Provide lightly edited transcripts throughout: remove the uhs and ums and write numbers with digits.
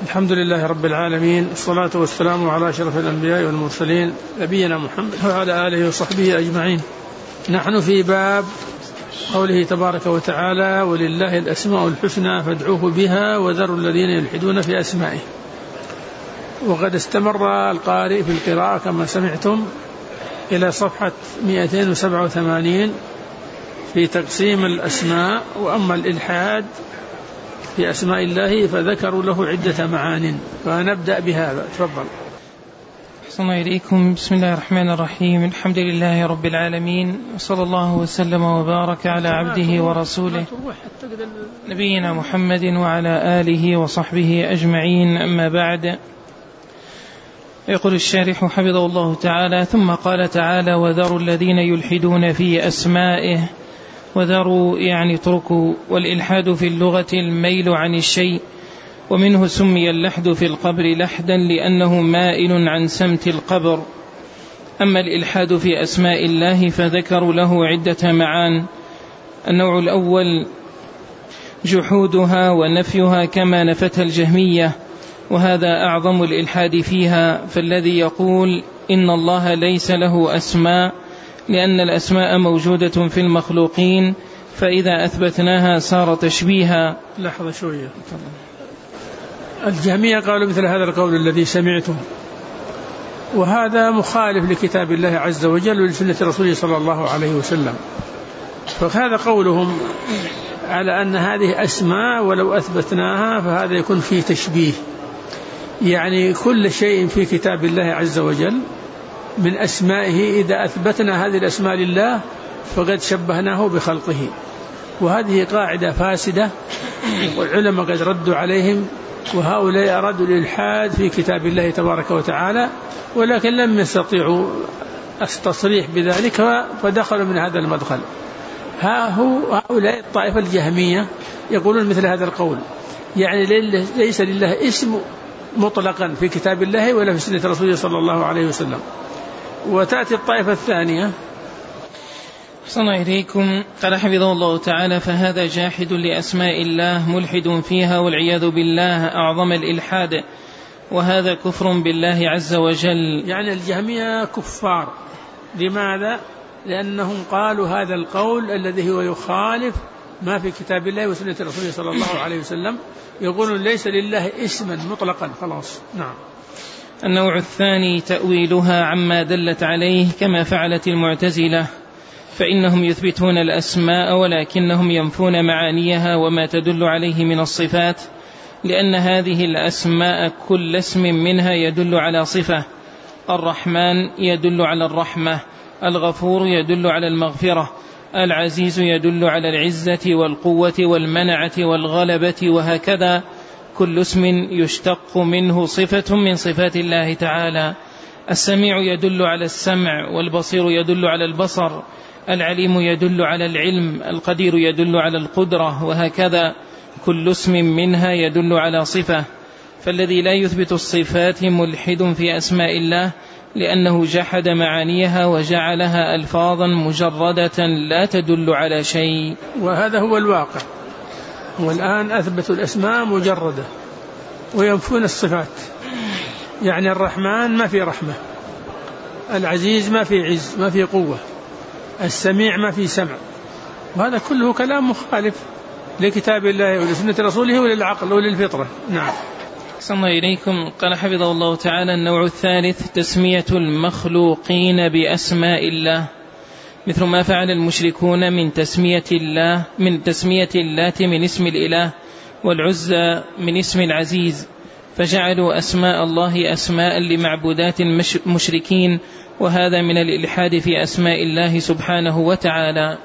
الحمد لله رب العالمين، الصلاة والسلام على أشرف الأنبياء والمرسلين نبينا محمد وعلى آله وصحبه أجمعين. نحن في باب قوله تبارك وتعالى: ولله الأسماء الحسنى فادعوه بها وذروا الذين يلحدون في أسمائه. وقد استمر القارئ في القراءة كما سمعتم إلى صفحة 287 في تقسيم الأسماء. وأما الإلحاد في أسماء الله فذكروا له عدة معان، فنبدأ بهذا. تفضل. أحسن إليكم. بسم الله الرحمن الرحيم. الحمد لله رب العالمين، وصلى الله وسلم وبارك على عبده ورسوله نبينا محمد وعلى آله وصحبه أجمعين. أما بعد، يقول الشارح حفظه الله تعالى: ثم قال تعالى: وذروا الذين يلحدون في أسمائه. وذروا يعني اتركوا، والإلحاد في اللغة الميل عن الشيء، ومنه سمي اللحد في القبر لحدا لأنه مائل عن سمت القبر. أما الإلحاد في أسماء الله فذكروا له عدة معان. النوع الأول جحودها ونفيها كما نفتها الجهمية، وهذا أعظم الإلحاد فيها، فالذي يقول إن الله ليس له أسماء لأن الأسماء موجودة في المخلوقين، فإذا أثبتناها صار تشبيها. لحظة شوية. الجهمية قالوا مثل هذا القول الذي سمعته، وهذا مخالف لكتاب الله عز وجل ولسنة رسوله صلى الله عليه وسلم. فهذا قولهم على أن هذه أسماء ولو أثبتناها فهذا يكون فيه تشبيه، يعني كل شيء في كتاب الله عز وجل من أسمائه إذا أثبتنا هذه الأسماء لله فقد شبهناه بخلقه، وهذه قاعدة فاسدة والعلماء قد ردوا عليهم، وهؤلاء أرادوا الإلحاد في كتاب الله تبارك وتعالى ولكن لم يستطيعوا التصريح بذلك فدخلوا من هذا المدخل. هؤلاء الطائفة الجهمية يقولون مثل هذا القول، يعني ليس لله اسم مطلقا في كتاب الله ولا في سنة رسوله صلى الله عليه وسلم. وتأتي الطائفة الثانية. صلى إليكم. قال حفظه الله تعالى: فهذا جاحد لأسماء الله ملحد فيها والعياذ بالله أعظم الإلحاد، وهذا كفر بالله عز وجل. يعني الجهمية كفار. لماذا؟ لأنهم قالوا هذا القول الذي هو يخالف ما في كتاب الله وسنة رسوله صلى الله عليه وسلم، يقولون ليس لله اسما مطلقا خلاص. نعم. النوع الثاني تأويلها عما دلت عليه كما فعلت المعتزلة، فإنهم يثبتون الأسماء ولكنهم ينفون معانيها وما تدل عليه من الصفات، لأن هذه الأسماء كل اسم منها يدل على صفة. الرحمن يدل على الرحمة، الغفور يدل على المغفرة، العزيز يدل على العزة والقوة والمنعة والغلبة، وهكذا كل اسم يشتق منه صفة من صفات الله تعالى. السميع يدل على السمع، والبصير يدل على البصر، العليم يدل على العلم، القدير يدل على القدرة، وهكذا كل اسم منها يدل على صفة. فالذي لا يثبت الصفات ملحد في أسماء الله، لأنه جحد معانيها وجعلها ألفاظا مجردة لا تدل على شيء. وهذا هو الواقع، والآن أثبتوا الأسماء مجردة وينفون الصفات. يعني الرحمن ما في رحمة، العزيز ما في عز ما في قوة، السميع ما في سمع، وهذا كله كلام مخالف لكتاب الله ولسنة رسوله وللعقل وللفطرة. نعم. صلى إليكم. قال حفظه الله تعالى: النوع الثالث تسمية المخلوقين بأسماء الله، مثل ما فعل المشركون من تسمية اللات من اسم الإله، والعزى من اسم العزيز، فجعلوا أسماء الله أسماء لمعبودات المشركين، وهذا من الإلحاد في أسماء الله سبحانه وتعالى.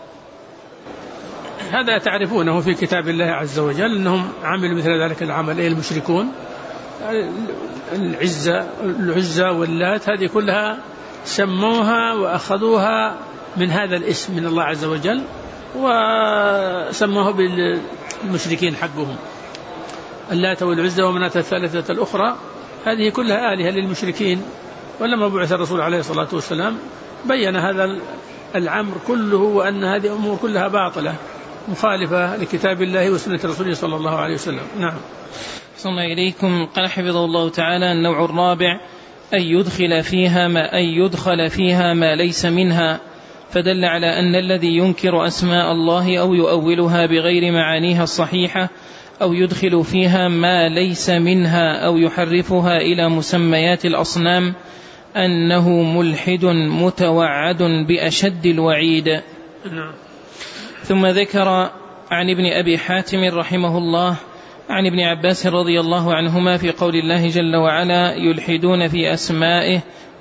هذا تعرفونه في كتاب الله عز وجل أنهم عملوا مثل ذلك العمل. المشركون العزى واللات هذه كلها سموها وأخذوها من هذا الاسم من الله عز وجل وسموه بالمشركين حقهم. اللات والعزى ومناة الثالثة الأخرى هذه كلها آلهة للمشركين. ولما بعث الرسول عليه الصلاة والسلام بين هذا الأمر كله وأن هذه أمور كلها باطلة مخالفة لكتاب الله وسنة رسوله صلى الله عليه وسلم. نعم. صلى إليكم. قال حفظه الله تعالى: النوع الرابع أن يدخل فيها ما ليس منها، فدل على أن الذي ينكر أسماء الله أو يؤولها بغير معانيها الصحيحة أو يدخل فيها ما ليس منها أو يحرفها إلى مسميات الأصنام أنه ملحد متوعد بأشد الوعيد. ثم ذكر عن ابن أبي حاتم رحمه الله عن ابن عباس رضي الله عنهما في قول الله جل وعلا: يلحدون في أسمائه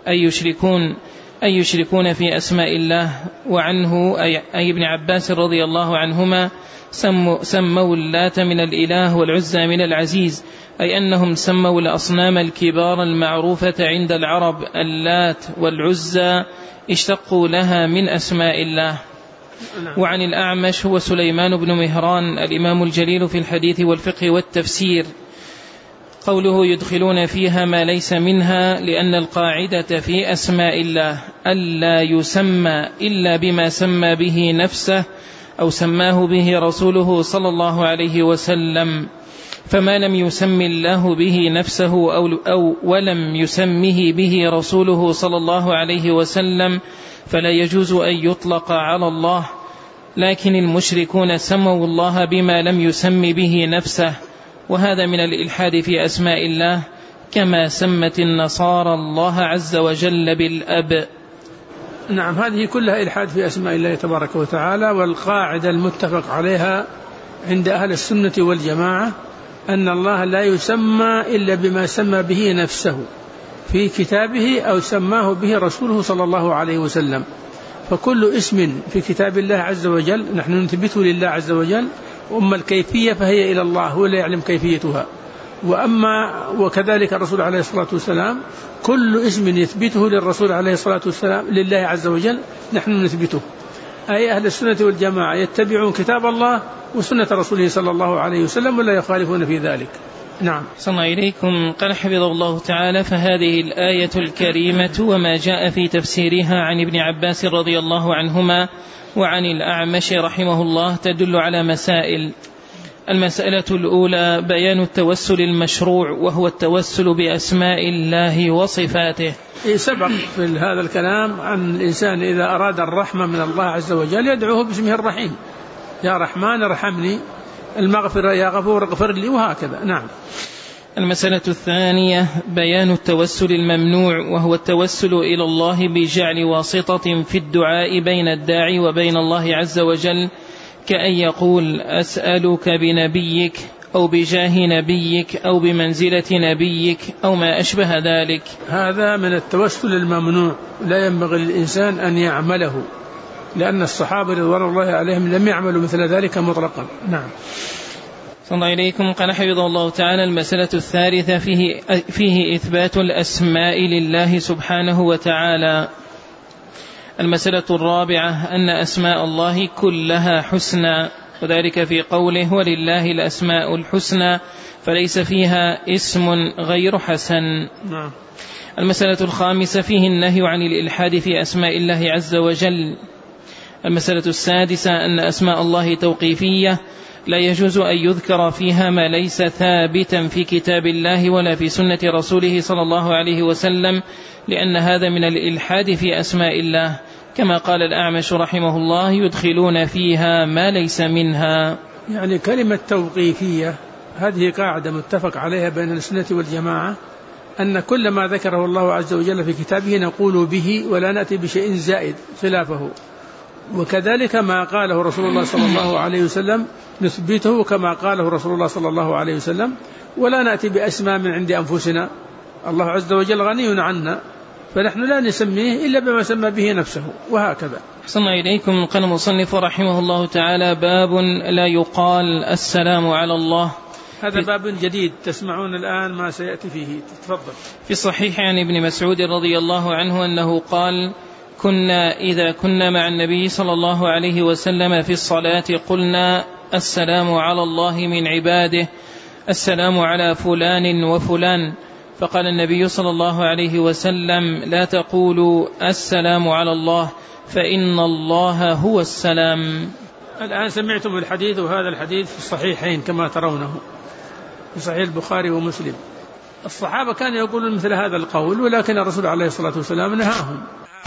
أي يشركون في أسماء الله. وعنه أي ابن عباس رضي الله عنهما سموا اللات من الإله والعزى من العزيز، أي أنهم سموا الأصنام الكبار المعروفة عند العرب اللات والعزى اشتقوا لها من أسماء الله. وعن الأعمش هو سليمان بن مهران الإمام الجليل في الحديث والفقه والتفسير قوله: يدخلون فيها ما ليس منها، لأن القاعدة في أسماء الله ألا يسمى إلا بما سمى به نفسه أو سماه به رسوله صلى الله عليه وسلم، فما لم يسم الله به نفسه أو ولم يسمه به رسوله صلى الله عليه وسلم فلا يجوز أن يطلق على الله. لكن المشركون سموا الله بما لم يسم به نفسه، وهذا من الإلحاد في أسماء الله، كما سمت النصارى الله عز وجل بالأب. نعم، هذه كلها إلحاد في أسماء الله تبارك وتعالى. والقاعدة المتفق عليها عند أهل السنة والجماعة أن الله لا يسمى إلا بما سمى به نفسه في كتابه أو سماه به رسوله صلى الله عليه وسلم. فكل اسم في كتاب الله عز وجل نحن نثبته لله عز وجل، وأما الكيفية فهي إلى الله، هو لا يعلم كيفيتها. وكذلك الرسول عليه الصلاة والسلام كل اسم يثبته للرسول عليه الصلاة والسلام لله عز وجل نحن نثبته. أي أهل السنة والجماعة يتبعون كتاب الله وسنة رسوله صلى الله عليه وسلم ولا يخالفون في ذلك. نعم. صلى إليكم. قال حفظه الله تعالى: فهذه الآية الكريمة وما جاء في تفسيرها عن ابن عباس رضي الله عنهما وعن الأعمش رحمه الله تدل على مسائل. المسألة الأولى: بيان التوسل المشروع، وهو التوسل بأسماء الله وصفاته. سبق في هذا الكلام عن الإنسان إذا أراد الرحمة من الله عز وجل يدعوه باسمه الرحيم: يا رحمن ارحمني، المغفرة يا غفور اغفر لي، وهكذا. نعم. المسألة الثانية: بيان التوسل الممنوع، وهو التوسل إلى الله بجعل واسطة في الدعاء بين الداعي وبين الله عز وجل، كأن يقول: أسألك بنبيك أو بجاه نبيك أو بمنزلة نبيك أو ما أشبه ذلك. هذا من التوسل الممنوع، لا ينبغي للإنسان أن يعمله، لأن الصحابة رضوان الله عليهم لم يعملوا مثل ذلك مطلقا. نعم. صلى الله عليكم. قال حفظه الله تعالى: المسألة الثالثة فيه إثبات الأسماء لله سبحانه وتعالى. المسألة الرابعة: أن أسماء الله كلها حسنى، وذلك في قوله: ولله الأسماء الحسنى، فليس فيها اسم غير حسن. نعم. المسألة الخامسة: فيه النهي عن الإلحاد في أسماء الله عز وجل. المسألة السادسة: أن أسماء الله توقيفية، لا يجوز أن يذكر فيها ما ليس ثابتا في كتاب الله ولا في سنة رسوله صلى الله عليه وسلم، لأن هذا من الإلحاد في أسماء الله، كما قال الأعمش رحمه الله: يدخلون فيها ما ليس منها. يعني كلمة توقيفية هذه قاعدة متفق عليها بين السنة والجماعة، أن كل ما ذكره الله عز وجل في كتابه نقول به ولا نأتي بشيء زائد خلافه، وكذلك ما قاله رسول الله صلى الله عليه وسلم نثبته كما قاله رسول الله صلى الله عليه وسلم، ولا نأتي بأسماء من عند أنفسنا. الله عز وجل غني عنا، فنحن لا نسميه إلا بما سمى به نفسه، وهكذا. صلى إليكم. قال المصنف رحمه الله تعالى: باب لا يقال السلام على الله. هذا باب جديد تسمعون الآن ما سيأتي فيه. تفضل. في الصحيح عن ابن مسعود رضي الله عنه أنه قال: إذا كنا مع النبي صلى الله عليه وسلم في الصلاة قلنا: السلام على الله من عباده، السلام على فلان وفلان. فقال النبي صلى الله عليه وسلم: لا تقولوا السلام على الله، فإن الله هو السلام. الآن سمعتم الحديث، وهذا الحديث في الصحيحين كما ترونه في صحيح البخاري ومسلم. الصحابة كانوا يقولون مثل هذا القول، ولكن الرسول عليه الصلاة والسلام نهاهم.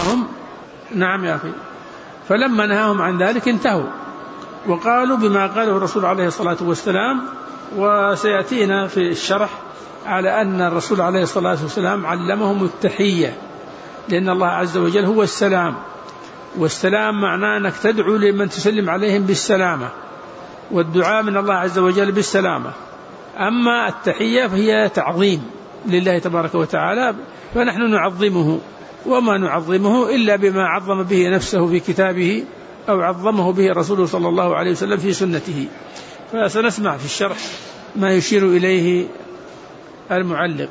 نعم يا أخي. فلما نهاهم عن ذلك انتهوا وقالوا بما قاله الرسول عليه الصلاة والسلام. وسيأتينا في الشرح على أن الرسول عليه الصلاة والسلام علمهم التحية، لأن الله عز وجل هو السلام، والسلام معناه أنك تدعو لمن تسلم عليهم بالسلامة، والدعاء من الله عز وجل بالسلامة. أما التحية فهي تعظيم لله تبارك وتعالى، فنحن نعظمه، وما نعظمه إلا بما عظم به نفسه في كتابه أو عظمه به رسوله صلى الله عليه وسلم في سنته. فسنسمع في الشرح ما يشير إليه المعلق.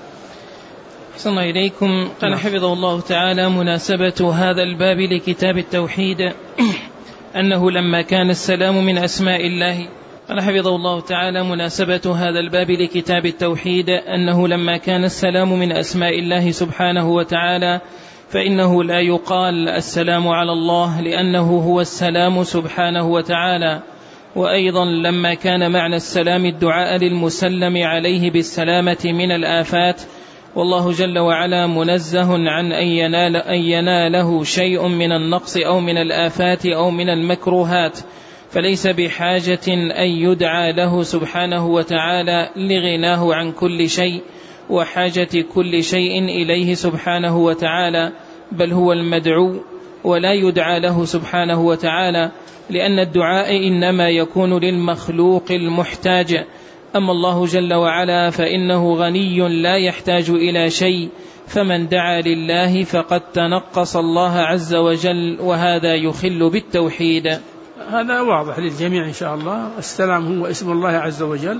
أحسن إليكم. قال حفظه الله تعالى: مناسبة هذا الباب لكتاب التوحيد أنه لما كان السلام من أسماء الله. قال حفظه الله تعالى: مناسبة هذا الباب لكتاب التوحيد أنه لما كان السلام من أسماء الله سبحانه وتعالى، فإنه لا يقال السلام على الله لأنه هو السلام سبحانه وتعالى. وأيضا لما كان معنى السلام الدعاء للمسلم عليه بالسلامة من الآفات، والله جل وعلا منزه عن أن يناله شيء من النقص أو من الآفات أو من المكروهات، فليس بحاجة أن يدعى له سبحانه وتعالى لغناه عن كل شيء وحاجة كل شيء إليه سبحانه وتعالى، بل هو المدعو ولا يدعى له سبحانه وتعالى، لأن الدعاء إنما يكون للمخلوق المحتاج. أما الله جل وعلا فإنه غني لا يحتاج إلى شيء، فمن دعا لله فقد تنقص الله عز وجل، وهذا يخل بالتوحيد. هذا واضح للجميع إن شاء الله. السلام هو اسم الله عز وجل،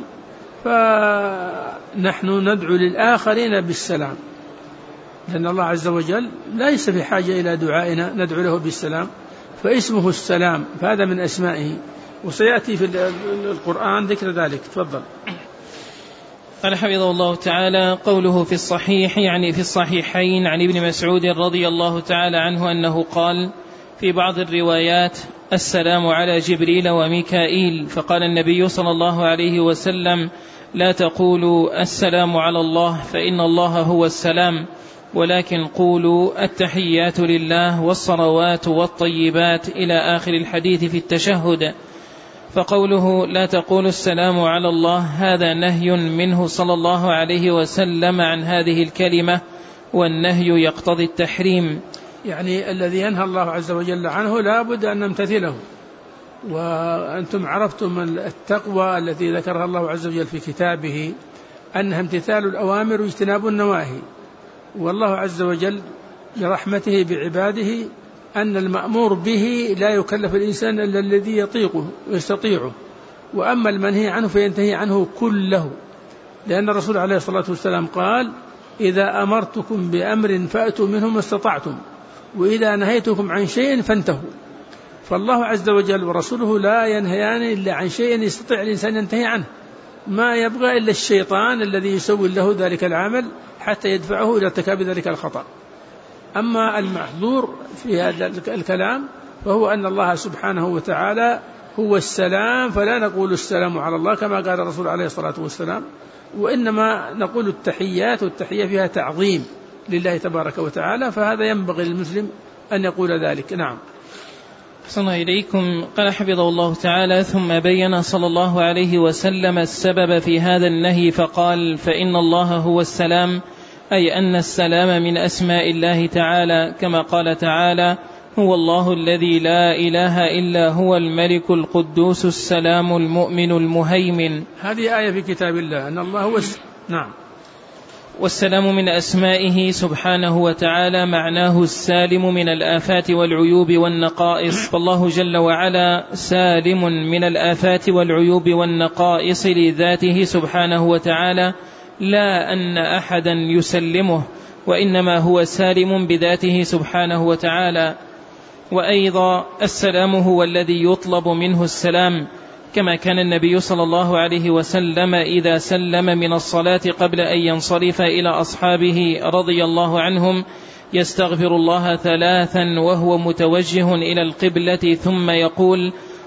فنحن ندعو للآخرين بالسلام، لأن الله عز وجل ليس في حاجة إلى دعائنا ندعو له بالسلام، فاسمه السلام، فهذا من أسمائه، وسيأتي في القرآن ذكر ذلك. تفضل. قال حفظه الله تعالى: قوله في الصحيح يعني في الصحيحين عن ابن مسعود رضي الله تعالى عنه أنه قال في بعض الروايات: السلام على جبريل وميكائيل. فقال النبي صلى الله عليه وسلم: لا تقولوا السلام على الله فإن الله هو السلام، ولكن قولوا التحيات لله والصلوات والطيبات إلى آخر الحديث في التشهد. فقوله لا تقولوا السلام على الله هذا نهي منه صلى الله عليه وسلم عن هذه الكلمة، والنهي يقتضي التحريم. يعني الذي ينهى الله عز وجل عنه لا بد أن نمتثله. وأنتم عرفتم التقوى التي ذكرها الله عز وجل في كتابه أنها امتثال الأوامر واجتناب النواهي، والله عز وجل برحمته بعباده أن المأمور به لا يكلف الإنسان إلا الذي يطيقه ويستطيعه، وأما المنهي عنه فينتهي عنه كله، لأن الرسول عليه الصلاة والسلام قال: إذا أمرتكم بأمر فأتوا منه ما استطعتم، وإذا نهيتكم عن شيء فانتهوا. فالله عز وجل ورسوله لا ينهيان إلا عن شيء يستطيع الإنسان ينتهي عنه، ما يبغى إلا الشيطان الذي يسوي له ذلك العمل حتى يدفعه إلى ارتكاب ذلك الخطأ. أما المحظور في هذا الكلام فهو أن الله سبحانه وتعالى هو السلام، فلا نقول السلام على الله كما قال الرسول عليه الصلاة والسلام، وإنما نقول التحيات، والتحية فيها تعظيم لله تبارك وتعالى، فهذا ينبغي للمسلم أن يقول ذلك. نعم. أحسن إليكم. قال حفظه الله تعالى: ثم بين صلى الله عليه وسلم السبب في هذا النهي فقال: فإن الله هو السلام، أي أن السلام من أسماء الله تعالى، كما قال تعالى: هو الله الذي لا إله إلا هو الملك القدوس السلام المؤمن المهيمن. هذه آية في كتاب الله أن الله هو نعم. والسلام من أسمائه سبحانه وتعالى معناه السالم من الآفات والعيوب والنقائص، فالله جل وعلا سالم من الآفات والعيوب والنقائص لذاته سبحانه وتعالى، لا أن أحدا يسلمه، وإنما هو سالم بذاته سبحانه وتعالى. وأيضا السلام هو الذي يطلب منه السلام، كما كان النبي صلى الله عليه وسلم إذا سلم من الصلاة قبل أن ينصرف إلى أصحابه رضي الله عنهم يستغفر الله 3 وهو متوجه إلى القبلة، ثم يقول: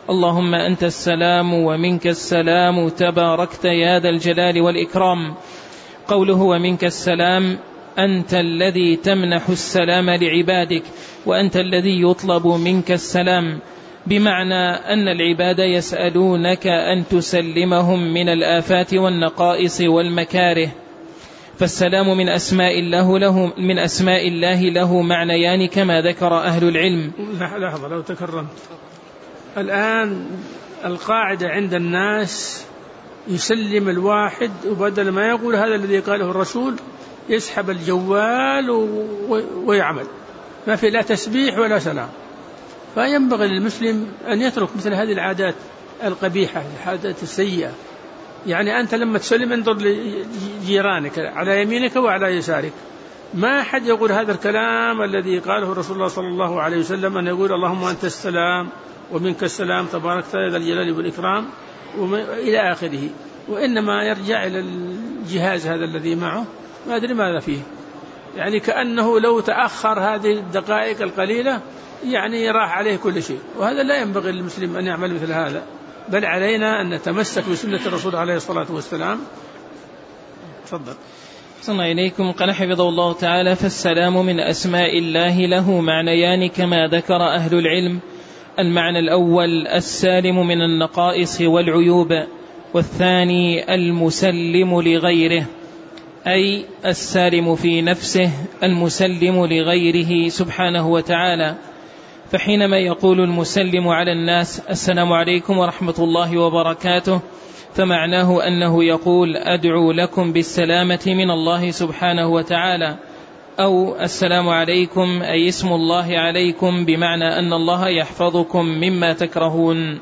اللهم أنت السلام ومنك السلام تباركت يا ذا الجلال والإكرام. قوله ومنك السلام أنت الذي تمنح السلام لعبادك وأنت الذي يطلب منك السلام، بمعنى أن العباد يسألونك أن تسلمهم من الآفات والنقائص والمكاره. فالسلام من أسماء الله له معنيان كما ذكر أهل العلم. لحظة لو تكرمت، الآن القاعدة عند الناس يسلم الواحد وبدل ما يقول هذا الذي قاله الرسول يسحب الجوال ويعمل، ما في لا تسبيح ولا سلام. فينبغي للمسلم أن يترك مثل هذه العادات القبيحة، العادات السيئة. يعني أنت لما تسلم انظر لجيرانك على يمينك وعلى يسارك، ما أحد يقول هذا الكلام الذي قاله رسول الله صلى الله عليه وسلم، أن يقول اللهم أنت السلام ومنك السلام تباركت يا ذا الجلال والإكرام إلى آخره. وإنما يرجع إلى الجهاز هذا الذي معه، ما أدري ماذا فيه، يعني كأنه لو تأخر هذه الدقائق القليلة يعني راح عليه كل شيء. وهذا لا ينبغي للمسلم أن يعمل مثل هذا، بل علينا أن نتمسك بسنة الرسول عليه الصلاة والسلام. تفضل. صلى إليكم. قال حفظه الله تعالى: فالسلام من أسماء الله له معنيان كما ذكر أهل العلم. المعنى الأول السالم من النقائص والعيوب، والثاني المسلم لغيره، أي السالم في نفسه المسلم لغيره سبحانه وتعالى. فحينما يقول المسلم على الناس السلام عليكم ورحمة الله وبركاته، فمعناه أنه يقول أدعو لكم بالسلامة من الله سبحانه وتعالى، أو السلام عليكم أي اسم الله عليكم، بمعنى أن الله يحفظكم مما تكرهون.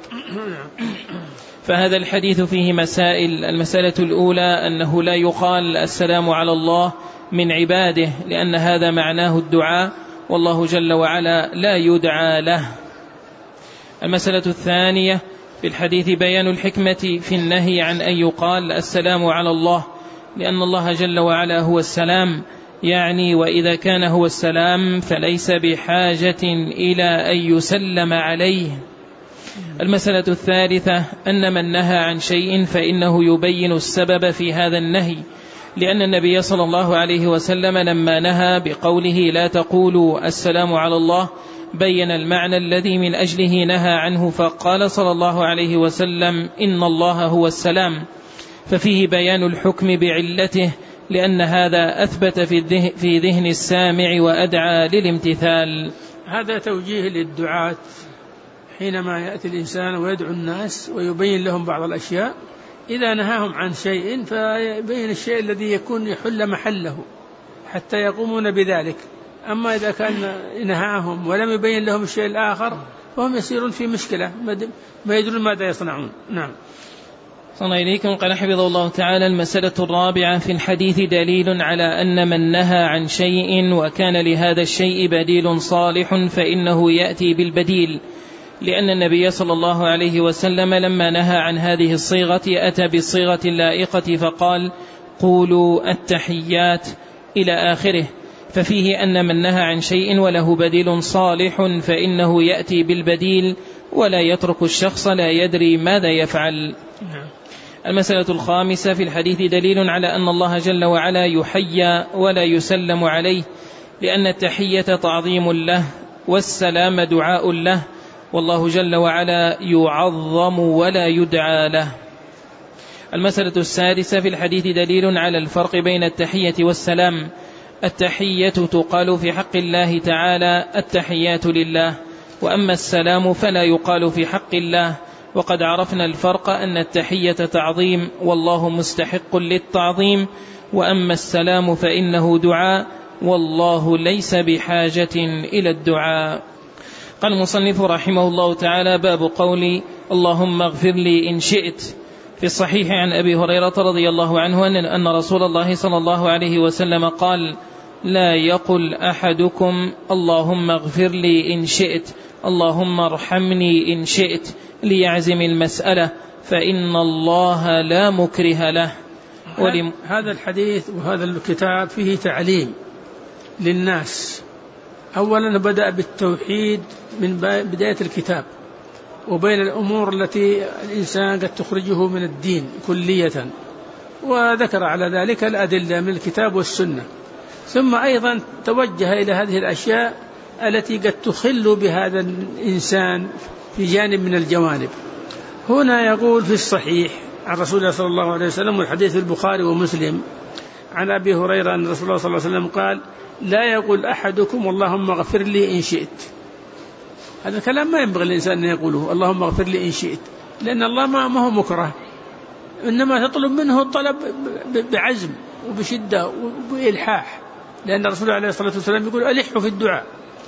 فهذا الحديث فيه مسائل. المسألة الأولى أنه لا يقال السلام على الله من عباده، لأن هذا معناه الدعاء، والله جل وعلا لا يدعى له. المسألة الثانية في الحديث بيان الحكمة في النهي عن أن يقال السلام على الله، لأن الله جل وعلا هو السلام، يعني وإذا كان هو السلام فليس بحاجة إلى أن يسلم عليه. المسألة الثالثة أن من نهى عن شيء فإنه يبين السبب في هذا النهي، لأن النبي صلى الله عليه وسلم لما نهى بقوله لا تقولوا السلام على الله بين المعنى الذي من أجله نهى عنه، فقال صلى الله عليه وسلم إن الله هو السلام، ففيه بيان الحكم بعلته، لأن هذا أثبت في ذهن السامع وأدعى للامتثال. هذا توجيه للدعاة حينما يأتي الإنسان ويدعو الناس ويبين لهم بعض الأشياء، إذا نهاهم عن شيء فيبين الشيء الذي يكون يحل محله حتى يقومون بذلك. أما إذا كان نهاهم ولم يبين لهم الشيء الآخر فهم يصيرون في مشكلة، ما يدرون ماذا يصنعون. نعم. صلى إليكم. قال حفظه الله تعالى: المسألة الرابعة في الحديث دليل على أن من نهى عن شيء وكان لهذا الشيء بديل صالح فإنه يأتي بالبديل، لأن النبي صلى الله عليه وسلم لما نهى عن هذه الصيغة أتى بالصيغة اللائقة فقال قولوا التحيات إلى آخره. ففيه أن من نهى عن شيء وله بديل صالح فإنه يأتي بالبديل، ولا يترك الشخص لا يدري ماذا يفعل. المسألة الخامسة في الحديث دليل على أن الله جل وعلا يحيى ولا يسلم عليه، لأن التحية تعظيم له والسلام دعاء له، والله جل وعلا يعظم ولا يدعى له. المسألة السادسة في الحديث دليل على الفرق بين التحية والسلام. التحية تقال في حق الله تعالى التحيات لله، وأما السلام فلا يقال في حق الله. وقد عرفنا الفرق أن التحية تعظيم والله مستحق للتعظيم، وأما السلام فإنه دعاء والله ليس بحاجة إلى الدعاء. قال المصنف رحمه الله تعالى: باب قولي اللهم اغفر لي إن شئت. في الصحيح عن أبي هريرة رضي الله عنه أن رسول الله صلى الله عليه وسلم قال: لا يقل أحدكم اللهم اغفر لي إن شئت، اللهم ارحمني إن شئت، ليعزم المسألة، فإن الله لا مكره له. هذا الحديث وهذا الكتاب فيه تعليم للناس. أولا بدأ بالتوحيد من بداية الكتاب، وبين الأمور التي الإنسان قد تخرجه من الدين كلية، وذكر على ذلك الأدلة من الكتاب والسنة. ثم أيضا توجه إلى هذه الأشياء التي قد تخل بهذا الإنسان في جانب من الجوانب. هنا يقول في الصحيح عن رسول الله صلى الله عليه وسلم، والحديث في البخاري ومسلم، عن أبي هريرة أن رسول الله صلى الله عليه وسلم قال: لا يقول أحدكم اللهم اغفر لي إن شئت. هذا الكلام ما ينبغي الإنسان أن يقوله، اللهم اغفر لي إن شئت، لأن الله ما هو مكره، إنما تطلب منه الطلب بعزم وبشدة وبإلحاح، لأن الرسول عليه الصلاة والسلام يقول: ألحوا في الدعاء،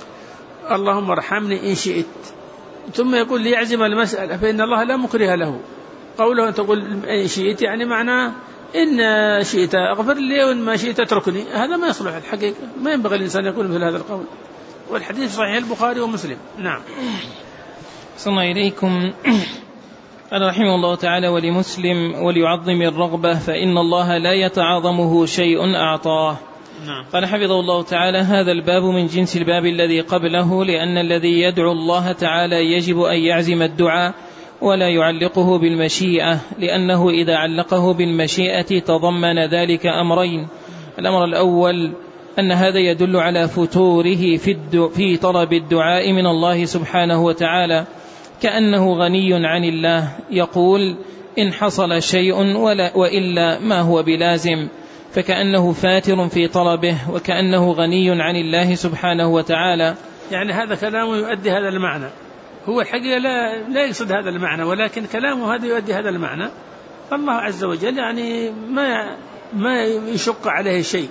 اللهم ارحمني إن شئت، ثم يقول ليعزم المسألة، فإن الله لا مكره له. قوله أن تقول إن شئت يعني معناه إن شئت أغفر لي وإن ما شئت اتركني، هذا ما يصلح الحقيقة، ما ينبغي الإنسان يقول مثل هذا القول. والحديث صحيح البخاري ومسلم. نعم. صلى الله إليكم. قال رحمه الله تعالى: ولمسلم وليعظم الرغبة فإن الله لا يتعاظمه شيء أعطاه. نعم. قال حفظه الله تعالى: هذا الباب من جنس الباب الذي قبله، لأن الذي يدعو الله تعالى يجب أن يعزم الدعاء ولا يعلقه بالمشيئة، لأنه إذا علقه بالمشيئة تضمن ذلك أمرين: الأمر الأول أن هذا يدل على فتوره في طلب الدعاء من الله سبحانه وتعالى، كأنه غني عن الله، يقول: إن حصل شيء وإلا ما هو بلازم، فكأنه فاتر في طلبه، وكأنه غني عن الله سبحانه وتعالى. يعني هذا كلامه يؤدي هذا المعنى، هو الحقيقة لا يقصد هذا المعنى، ولكن كلامه هذا يؤدي هذا المعنى. الله عز وجل يعني ما يشق عليه شيء،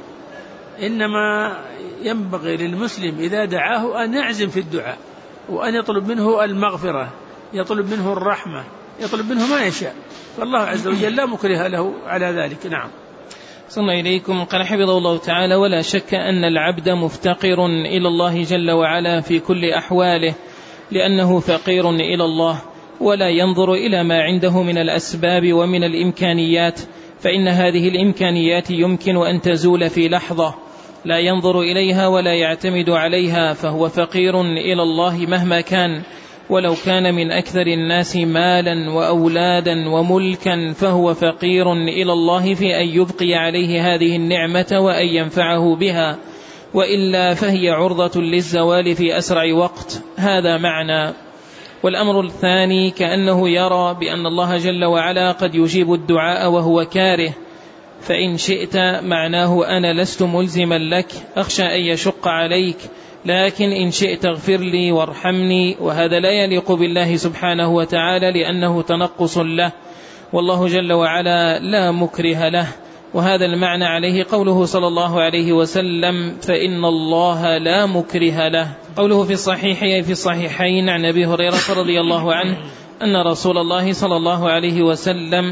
إنما ينبغي للمسلم إذا دعاه أن يعزم في الدعاء، وأن يطلب منه المغفرة، يطلب منه الرحمة، يطلب منه ما يشاء، فالله عز وجل لا مكره له على ذلك. نعم. صلى الله إليكم. قال حفظه الله تعالى: ولا شك أن العبد مفتقر إلى الله جل وعلا في كل أحواله، لأنه فقير إلى الله، ولا ينظر إلى ما عنده من الأسباب ومن الإمكانيات، فإن هذه الإمكانيات يمكن أن تزول في لحظة، لا ينظر إليها ولا يعتمد عليها، فهو فقير إلى الله مهما كان، ولو كان من أكثر الناس مالا وأولادا وملكا، فهو فقير إلى الله في أن يبقي عليه هذه النعمة وأن ينفعه بها، وإلا فهي عرضة للزوال في أسرع وقت. هذا معنى. والأمر الثاني كأنه يرى بأن الله جل وعلا قد يجيب الدعاء وهو كاره، فإن شئت معناه أنا لست ملزما لك، أخشى أن يشق عليك، لكن إن شئت اغفر لي وارحمني، وهذا لا يليق بالله سبحانه وتعالى، لأنه تنقص له، والله جل وعلا لا مكره له. وهذا المعنى عليه قوله صلى الله عليه وسلم: فإن الله لا مكره له. قوله في الصحيحين عن أبي هريرة رضي الله عنه أن رسول الله صلى الله عليه وسلم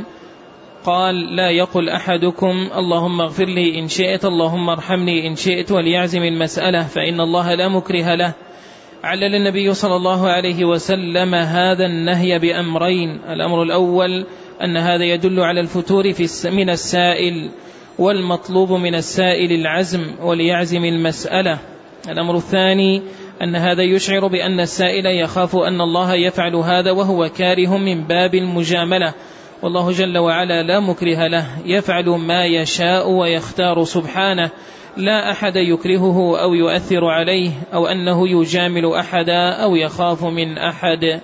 قال: لا يقل أحدكم اللهم اغفر لي إن شئت، اللهم ارحمني إن شئت، وليعزم المسألة فإن الله لا مكره له. علل النبي صلى الله عليه وسلم هذا النهي بأمرين: الأمر الأول أن هذا يدل على الفتور من السائل، والمطلوب من السائل العزم وليعزم المسألة. الأمر الثاني أن هذا يشعر بأن السائل يخاف أن الله يفعل هذا وهو كاره من باب المجاملة، والله جل وعلا لا مكره له، يفعل ما يشاء ويختار سبحانه، لا أحد يكرهه أو يؤثر عليه، أو أنه يجامل أحدا أو يخاف من أحد.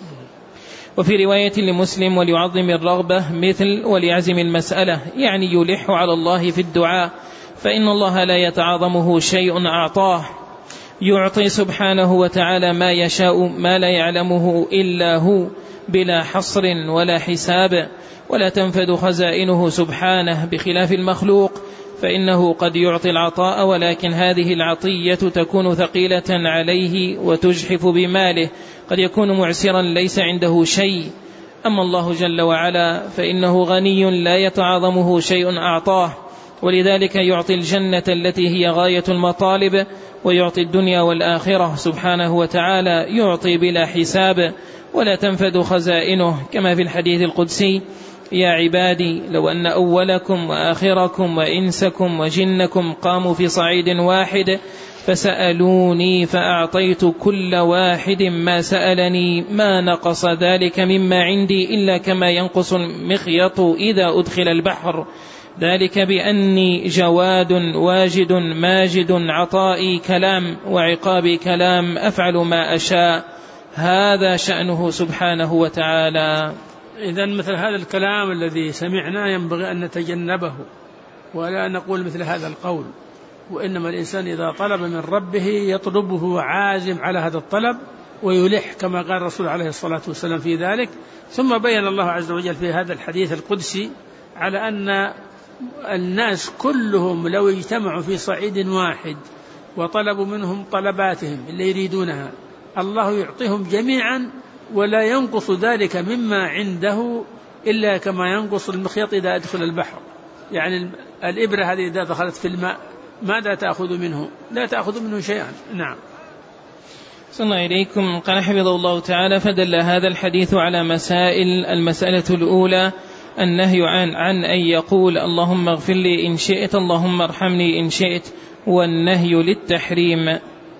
وفي رواية لمسلم: وليعظم الرغبة مثل وليعزم المسألة، يعني يلح على الله في الدعاء، فإن الله لا يتعاظمه شيء أعطاه، يعطي سبحانه وتعالى ما يشاء ما لا يعلمه إلا هو، بلا حصر ولا حساب، ولا تنفد خزائنه سبحانه، بخلاف المخلوق فإنه قد يعطي العطاء، ولكن هذه العطية تكون ثقيلة عليه وتجحف بماله، قد يكون معسرا ليس عنده شيء. أما الله جل وعلا فإنه غني لا يتعاظمه شيء أعطاه، ولذلك يعطي الجنة التي هي غاية المطالب، ويعطي الدنيا والآخرة سبحانه وتعالى، يعطي بلا حساب ولا تنفد خزائنه، كما في الحديث القدسي: يا عبادي لو أن أولكم وآخركم وإنسكم وجنكم قاموا في صعيد واحد فسألوني فأعطيت كل واحد ما سألني ما نقص ذلك مما عندي إلا كما ينقص المخيط إذا أدخل البحر، ذلك بأني جواد واجد ماجد، عطائي كلام وعقابي كلام، أفعل ما أشاء. هذا شأنه سبحانه وتعالى. إذن مثل هذا الكلام الذي سمعنا ينبغي أن نتجنبه ولا نقول مثل هذا القول، وإنما الإنسان إذا طلب من ربه يطلبه عازم على هذا الطلب ويلح كما قال الرسول عليه الصلاة والسلام في ذلك. ثم بين الله عز وجل في هذا الحديث القدسي على أن الناس كلهم لو اجتمعوا في صعيد واحد وطلبوا منهم طلباتهم اللي يريدونها الله يعطيهم جميعا ولا ينقص ذلك مما عنده إلا كما ينقص المخيط إذا أدخل البحر. يعني الإبرة هذه إذا دخلت في الماء ماذا تأخذ منه؟ لا تأخذ منه شيئا. نعم. صلى إليكم. قال حفظه الله تعالى: فدل هذا الحديث على مسائل. المسألة الأولى النهي عن أن يقول اللهم اغفر لي إن شئت، اللهم ارحمني إن شئت، والنهي للتحريم.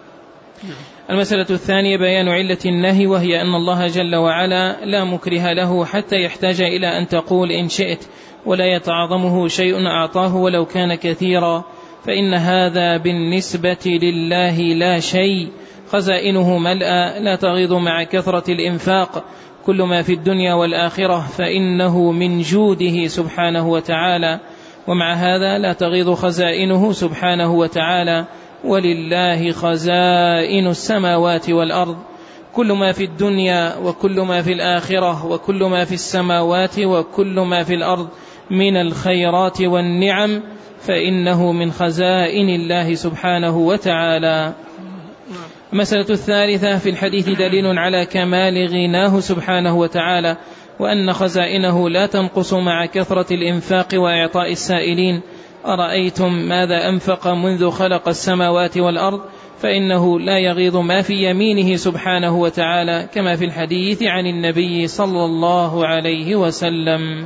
المسألة الثانية بيان علة النهي، وهي أن الله جل وعلا لا مكره له حتى يحتاج إلى أن تقول إن شئت، ولا يتعظمه شيء أعطاه ولو كان كثيرا، فإن هذا بالنسبة لله لا شيء. خزائنه ملأى لا تغيض مع كثرة الإنفاق، كل ما في الدنيا والآخرة فإنه من جوده سبحانه وتعالى، ومع هذا لا تغيض خزائنه سبحانه وتعالى. ولله خزائن السماوات والأرض، كل ما في الدنيا وكل ما في الآخرة وكل ما في السماوات وكل ما في الأرض من الخيرات والنعم فإنه من خزائن الله سبحانه وتعالى. المسألة الثالثة في الحديث دليل على كمال غناه سبحانه وتعالى، وأن خزائنه لا تنقص مع كثرة الإنفاق وإعطاء السائلين. أرأيتم ماذا أنفق منذ خلق السماوات والأرض، فإنه لا يغيض ما في يمينه سبحانه وتعالى، كما في الحديث عن النبي صلى الله عليه وسلم.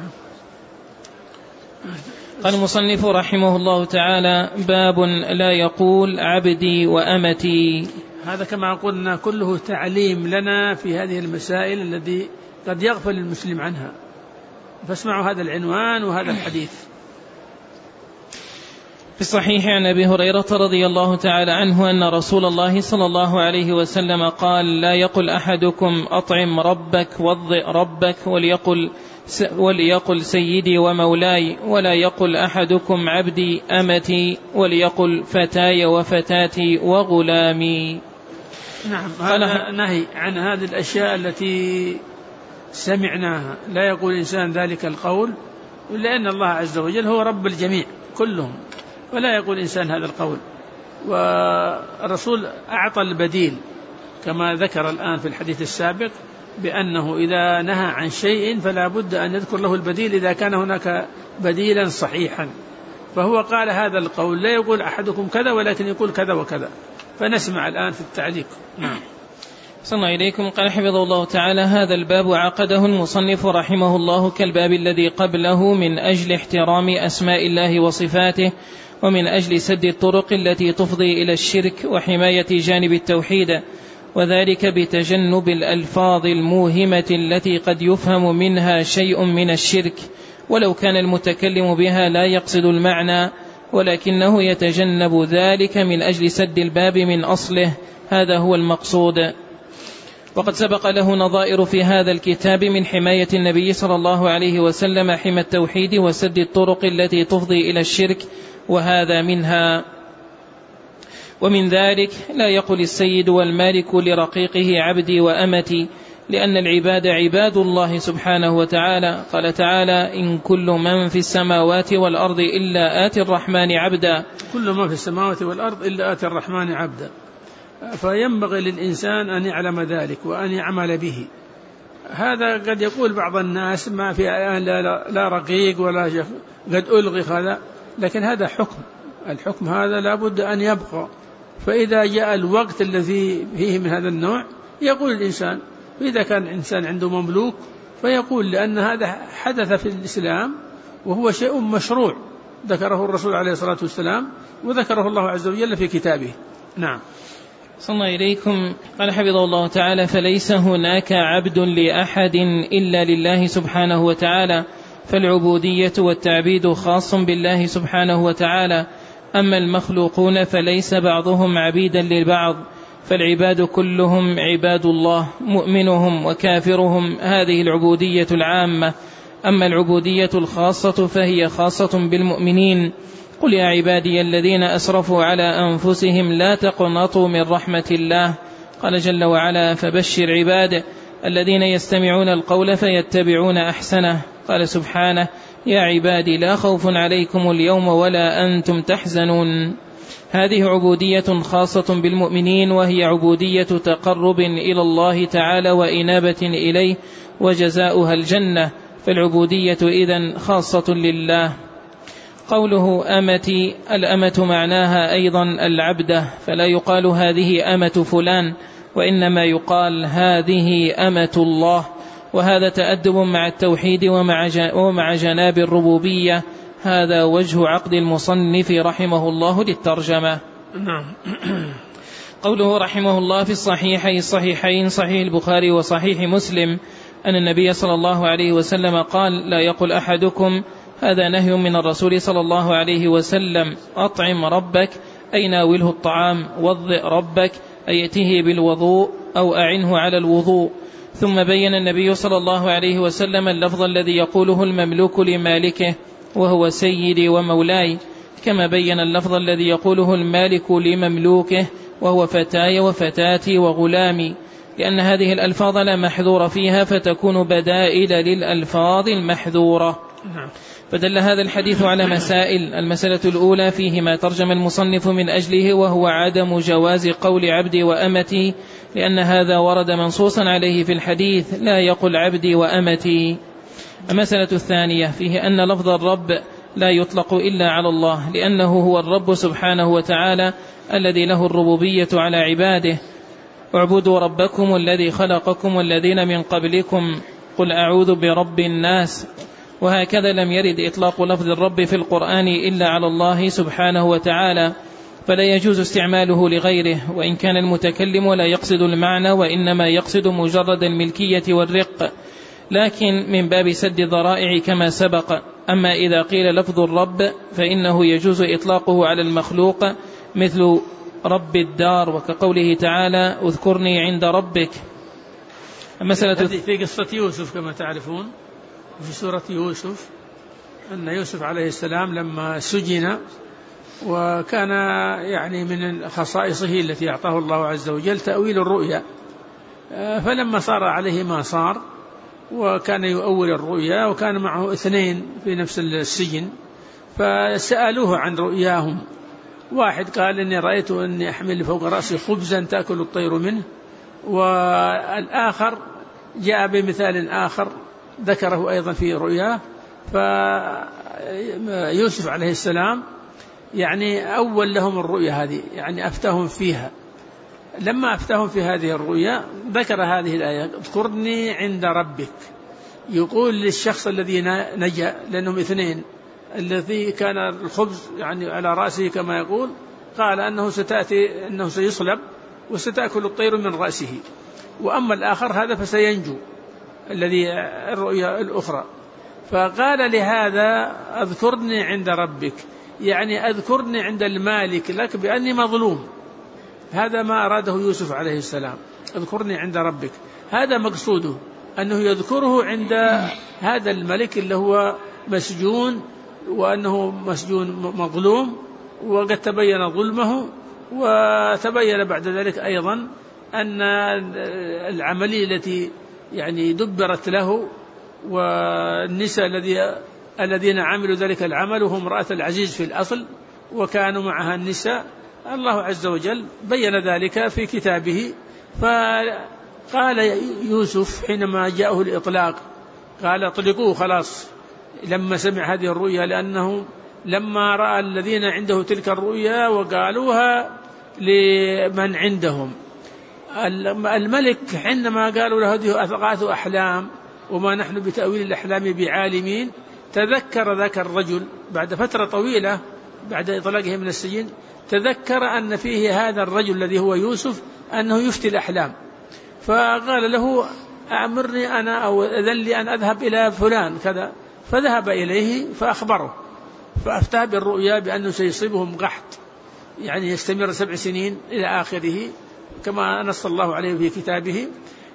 قال المصنف رحمه الله تعالى: باب لا يقول عبدي وأمتي. هذا كما قلنا كله تعليم لنا في هذه المسائل التي قد يغفل المسلم عنها، فاسمعوا هذا العنوان وهذا الحديث. في الصحيح عن أبي هريرة رضي الله تعالى عنه أن رسول الله صلى الله عليه وسلم قال: لا يقل أحدكم أطعم ربك وضئ ربك، وليقل سيدي ومولاي، ولا يقل أحدكم عبدي أمتي، وليقل فتاي وفتاتي وغلامي. نعم، هذا نهي عن هذه الأشياء التي سمعناها. لا يقول الإنسان ذلك القول، لأن الله عز وجل هو رب الجميع كلهم، ولا يقول الإنسان هذا القول. والرسول أعطى البديل كما ذكر الآن في الحديث السابق، بأنه إذا نهى عن شيء فلا بد أن يذكر له البديل إذا كان هناك بديلا صحيحا. فهو قال هذا القول، لا يقول أحدكم كذا ولكن يقول كذا وكذا. فنسمع الآن في التعليق. نعم. صلى الله إليكم. قال حفظه الله تعالى: هذا الباب عقده المصنف رحمه الله كالباب الذي قبله من أجل احترام أسماء الله وصفاته، ومن أجل سد الطرق التي تفضي إلى الشرك وحماية جانب التوحيد، وذلك بتجنب الألفاظ الموهمة التي قد يفهم منها شيء من الشرك، ولو كان المتكلم بها لا يقصد المعنى، ولكنه يتجنب ذلك من أجل سد الباب من أصله. هذا هو المقصود. وقد سبق له نظائر في هذا الكتاب من حماية النبي صلى الله عليه وسلم حمى التوحيد وسد الطرق التي تفضي إلى الشرك، وهذا منها. ومن ذلك: لا يقل السيد والمالك لرقيقه عبدي وأمتي، لأن العباد عباد الله سبحانه وتعالى. قال تعالى: إن كل من في السماوات والأرض إلا آتي الرحمن عبدا. كل من في السماوات والأرض إلا آتي الرحمن عبدا. فينبغي للإنسان أن يعلم ذلك وأن يعمل به. هذا قد يقول بعض الناس ما في لا رقيق ولا شيء، قد ألغي هذا، لكن هذا حكم. الحكم هذا لابد أن يبقى. فإذا جاء الوقت الذي فيه من هذا النوع يقول الإنسان. وإذا كان الإنسان عنده مملوك فيقول، لأن هذا حدث في الإسلام وهو شيء مشروع، ذكره الرسول عليه الصلاة والسلام وذكره الله عز وجل في كتابه. نعم. صلى الله إليكم. قال حفظه الله تعالى: فليس هناك عبد لأحد إلا لله سبحانه وتعالى، فالعبودية والتعبيد خاص بالله سبحانه وتعالى. أما المخلوقون فليس بعضهم عبيدا للبعض، فالعباد كلهم عباد الله، مؤمنهم وكافرهم، هذه العبودية العامة. أما العبودية الخاصة فهي خاصة بالمؤمنين. قل يا عبادي الذين أسرفوا على أنفسهم لا تقنطوا من رحمة الله. قال جل وعلا: فبشر عباده الذين يستمعون القول فيتبعون أحسنه. قال سبحانه: يا عبادي لا خوف عليكم اليوم ولا أنتم تحزنون. هذه عبودية خاصة بالمؤمنين، وهي عبودية تقرب إلى الله تعالى وإنابة إليه، وجزاؤها الجنة، فالعبودية إذن خاصة لله. قوله أمتي، الأمة معناها أيضا العبدة، فلا يقال هذه أمة فلان، وإنما يقال هذه أمة الله، وهذا تأدب مع التوحيد ومع جناب الربوبية. هذا وجه عقد المصنف رحمه الله للترجمة. نعم. قوله رحمه الله: في الصحيحين صحيح البخاري وصحيح مسلم أن النبي صلى الله عليه وسلم قال: لا يقل أحدكم، هذا نهي من الرسول صلى الله عليه وسلم: أطعم ربك، أي ناوله الطعام، وضئ ربك، أي يأتيه بالوضوء أو أعنه على الوضوء. ثم بين النبي صلى الله عليه وسلم اللفظ الذي يقوله المملوك لمالكه وهو سيدي ومولاي، كما بين اللفظ الذي يقوله المالك لمملوكه وهو فتاي وفتاتي وغلامي، لأن هذه الألفاظ لا محذور فيها، فتكون بدائل للألفاظ المحذورة. فدل هذا الحديث على مسائل. المسألة الأولى: فيه ما ترجم المصنف من أجله، وهو عدم جواز قول عبدي وأمتي، لأن هذا ورد منصوصا عليه في الحديث: لا يقل عبدي وأمتي. المسألة الثانية: فيه أن لفظ الرب لا يطلق إلا على الله، لأنه هو الرب سبحانه وتعالى الذي له الربوبية على عباده. اعبدوا ربكم الذي خلقكم والذين من قبلكم، قل أعوذ برب الناس. وهكذا لم يرد إطلاق لفظ الرب في القرآن إلا على الله سبحانه وتعالى، فلا يجوز استعماله لغيره، وإن كان المتكلم لا يقصد المعنى، وإنما يقصد مجرد الملكية والرق، لكن من باب سد الذرائع كما سبق. أما إذا قيل لفظ الرب فإنه يجوز إطلاقه على المخلوق، مثل رب الدار، وكقوله تعالى: اذكرني عند ربك. المسألة في قصة يوسف كما تعرفون في سورة يوسف، أن يوسف عليه السلام لما سجن، وكان يعني من خصائصه التي أعطاه الله عز وجل تأويل الرؤيا، فلما صار عليه ما صار وكان يؤول الرؤيا، وكان معه 2 في نفس السجن، فسألوه عن رؤياهم. واحد قال: إني رأيت أني أحمل فوق رأسي خبزا تأكل الطير منه، والآخر جاء بمثال آخر ذكره أيضا في رؤياه. فيوسف عليه السلام يعني أول لهم الرؤيا هذه، يعني أفتهم فيها. لما أفتهم في هذه الرؤيا ذكر هذه الآية: اذكرني عند ربك. يقول للشخص الذي نجا، لأنهم 2، الذي كان الخبز يعني على رأسه كما يقول، قال أنه سيصلب وستأكل الطير من رأسه، وأما الآخر هذا فسينجو، الذي الرؤيا الأخرى. فقال لهذا: اذكرني عند ربك، يعني اذكرني عند المالك لك بأني مظلوم. هذا ما أراده يوسف عليه السلام: اذكرني عند ربك. هذا مقصوده، أنه يذكره عند هذا الملك اللي هو مسجون، وأنه مسجون مظلوم، وقد تبين ظلمه، وتبين بعد ذلك أيضا أن العملية التي يعني دبرت له، والنساء الذين عملوا ذلك العمل وهم امرأة العزيز في الأصل، وكانوا معها النساء، الله عز وجل بين ذلك في كتابه. فقال يوسف حينما جاءه الإطلاق قال: اطلقوه خلاص، لما سمع هذه الرؤيا، لأنه لما رأى الذين عنده تلك الرؤيا وقالوها لمن عندهم. الملك حينما قالوا له هذه أضغاث أحلام وما نحن بتأويل الأحلام بعالمين، تذكر ذاك الرجل بعد فترة طويلة بعد إطلاقه من السجن، تذكر أن فيه هذا الرجل الذي هو يوسف أنه يفتي الأحلام، فقال له أمرني أنا أو أذن لي أن أذهب إلى فلان كذا، فذهب إليه فأخبره، فأفتاه بالرؤيا بأنه سيصيبهم قحط يعني يستمر 7 سنين إلى آخره كما نص الله عليه في كتابه.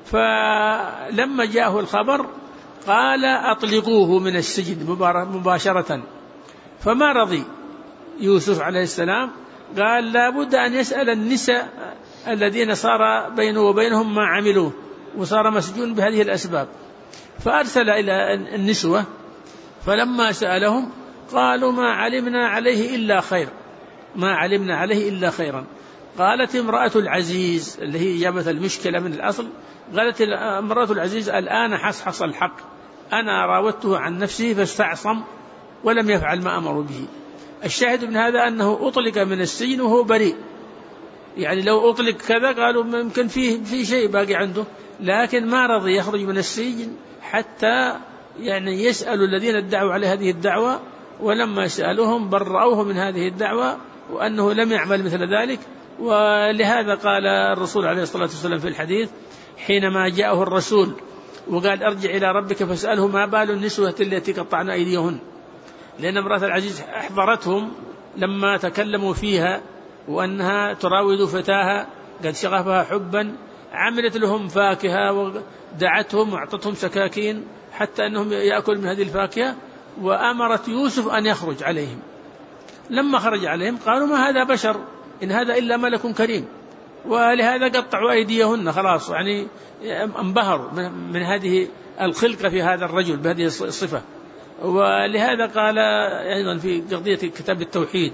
فلما جاءه الخبر قال أطلقوه من السجن مباشرة، فما رضي يوسف عليه السلام، قال لابد أن يسأل النساء الذين صار بينه وبينهم ما عملوه وصار مسجون بهذه الأسباب، فأرسل إلى النسوة، فلما سألهم قالوا ما علمنا عليه إلا خير، ما علمنا عليه إلا خيرا. قالت امرأة العزيز اللي هي جابت المشكلة من الأصل، قالت امرأة العزيز الآن حصحص الحق، أنا راودته عن نفسه فاستعصم ولم يفعل ما أمر به. الشاهد من هذا أنه أطلق من السجن وهو بريء، يعني لو أطلق كذا قالوا ممكن فيه شيء باقي عنده، لكن ما رضي يخرج من السجن حتى يعني يسأل الذين ادعوا عليه هذه الدعوة، ولما سألوهم برأوه من هذه الدعوة وأنه لم يعمل مثل ذلك. ولهذا قال الرسول عليه الصلاة والسلام في الحديث حينما جاءه الرسول وقال ارجع إلى ربك فاسأله ما بال النسوة التي قطعن أيديهن، لأن امرأة العزيز أحضرتهم لما تكلموا فيها وأنها تراود فتاها قد شغفها حبا، عملت لهم فاكهة ودعتهم وأعطتهم سكاكين حتى أنهم يأكل من هذه الفاكهة، وأمرت يوسف أن يخرج عليهم. لما خرج عليهم قالوا ما هذا بشر إن هذا إلا ملك كريم، ولهذا قطعوا أيديهن خلاص، يعني انبهروا من هذه الخلقة في هذا الرجل بهذه الصفة. ولهذا قال أيضا في قضية كتاب التوحيد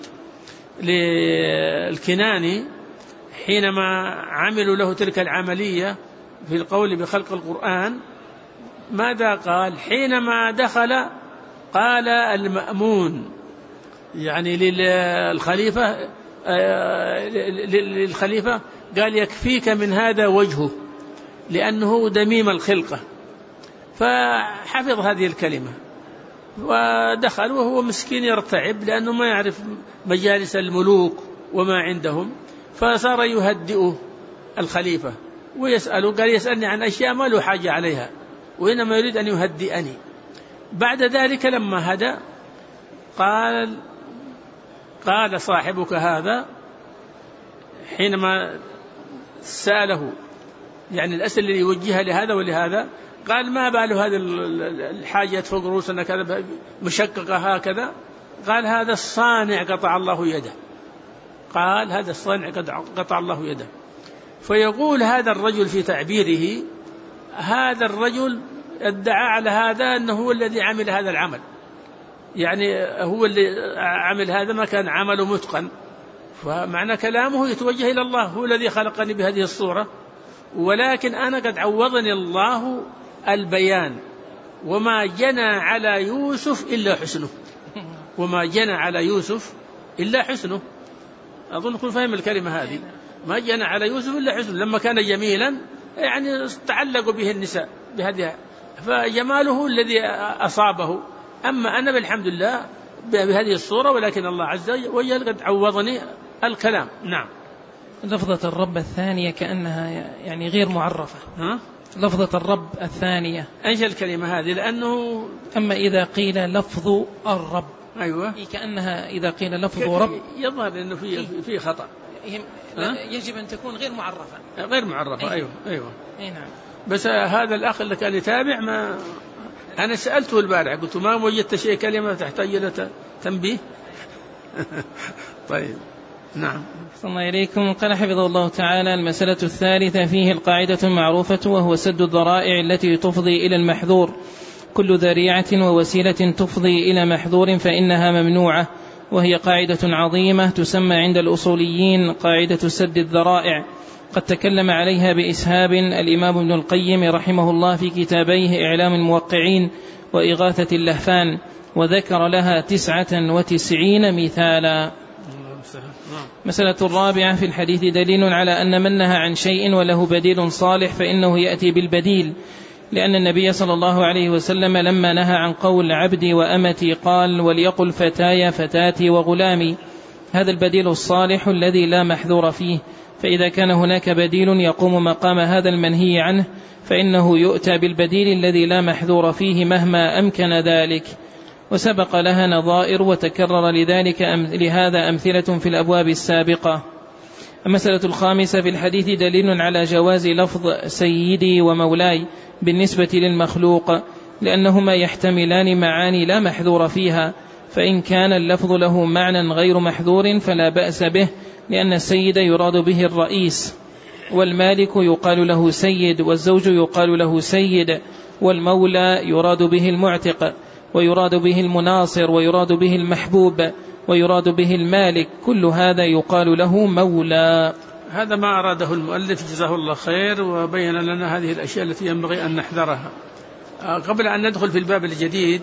للكناني حينما عملوا له تلك العملية في القول بخلق القرآن ماذا قال؟ حينما دخل قال المأمون يعني للخليفة قال يكفيك من هذا وجهه لأنه دميم الخلقة، فحفظ هذه الكلمة ودخل وهو مسكين يرتعب لأنه ما يعرف مجالس الملوك وما عندهم، فصار يهدئه الخليفة ويسأله، قال يسألني عن أشياء ما له حاجة عليها وإنما يريد أن يهدئني. بعد ذلك لما هدأ قال صاحبك هذا حينما سأله يعني الأسئلة اللي يوجهها لهذا ولهذا، قال ما باله هذه الحاجة فوق رؤوسنا كذا مشققة هكذا، قال هذا الصانع قطع الله يده، قال هذا الصانع قطع الله يده. فيقول هذا الرجل في تعبيره هذا الرجل ادعى على هذا أنه هو الذي عمل هذا العمل، يعني هو اللي عمل هذا ما كان عمله متقن، فمعنى كلامه يتوجه إلى الله، هو الذي خلقني بهذه الصورة، ولكن أنا قد عوضني الله البيان، وما جنى على يوسف إلا حسنه، وما جنى على يوسف إلا حسنه. أظن كل فهم الكلمة هذه، ما جنى على يوسف إلا حسنه، لما كان جميلا يعني تعلقوا به النساء بهذه، فجماله الذي أصابه، أما أنا بالحمد لله بهذه الصورة، ولكن الله عز وجل قد عوضني الكلام. نعم. لفظة الرب الثانية كأنها يعني غير معرفة. لفظة الرب الثانية أيش الكلمة هذه؟ لأنه أما إذا قيل لفظ الرب أيوة كأنها إذا قيل لفظ رب يظهر أنه في خطأ، يجب أن تكون غير معرفة. غير معرفة. أيوة نعم. بس هذا الأخ اللي كان يتابع ما أنا سألته البارح قلت ما وجدت شيء كلمة تحتاج إلى تنبيه. طيب نعم. صلى إليكم. قال حفظه الله تعالى: المسألة الثالثة فيه القاعدة المعروفة وهو سد الذرائع التي تفضي إلى المحذور، كل ذريعة ووسيلة تفضي إلى محذور فإنها ممنوعة، وهي قاعدة عظيمة تسمى عند الأصوليين قاعدة سد الذرائع. قد تكلم عليها بإسهاب الإمام ابن القيم رحمه الله في كتابيه إعلام الموقعين وإغاثة اللهفان، وذكر لها 99 مثالا. مسألة الرابعة: في الحديث دليل على أن من نهى عن شيء وله بديل صالح فإنه يأتي بالبديل، لأن النبي صلى الله عليه وسلم لما نهى عن قول عبدي وأمتي قال وليقل فتاي فتاتي وغلامي. هذا البديل الصالح الذي لا محذور فيه، فإذا كان هناك بديل يقوم مقام هذا المنهي عنه فإنه يؤتى بالبديل الذي لا محذور فيه مهما أمكن ذلك. وسبق لها نظائر وتكرر لهذا أمثلة في الأبواب السابقة. المسألة الخامسة في الحديث دليل على جواز لفظ سيدي ومولاي بالنسبة للمخلوق، لأنهما يحتملان معاني لا محذور فيها، فإن كان اللفظ له معنى غير محذور فلا بأس به، لأن السيد يراد به الرئيس، والمالك يقال له سيد، والزوج يقال له سيد، والمولى يراد به المعتق، ويراد به المناصر، ويراد به المحبوب، ويراد به المالك، كل هذا يقال له مولى. هذا ما أراده المؤلف جزاه الله خير، وبين لنا هذه الأشياء التي ينبغي أن نحذرها. قبل أن ندخل في الباب الجديد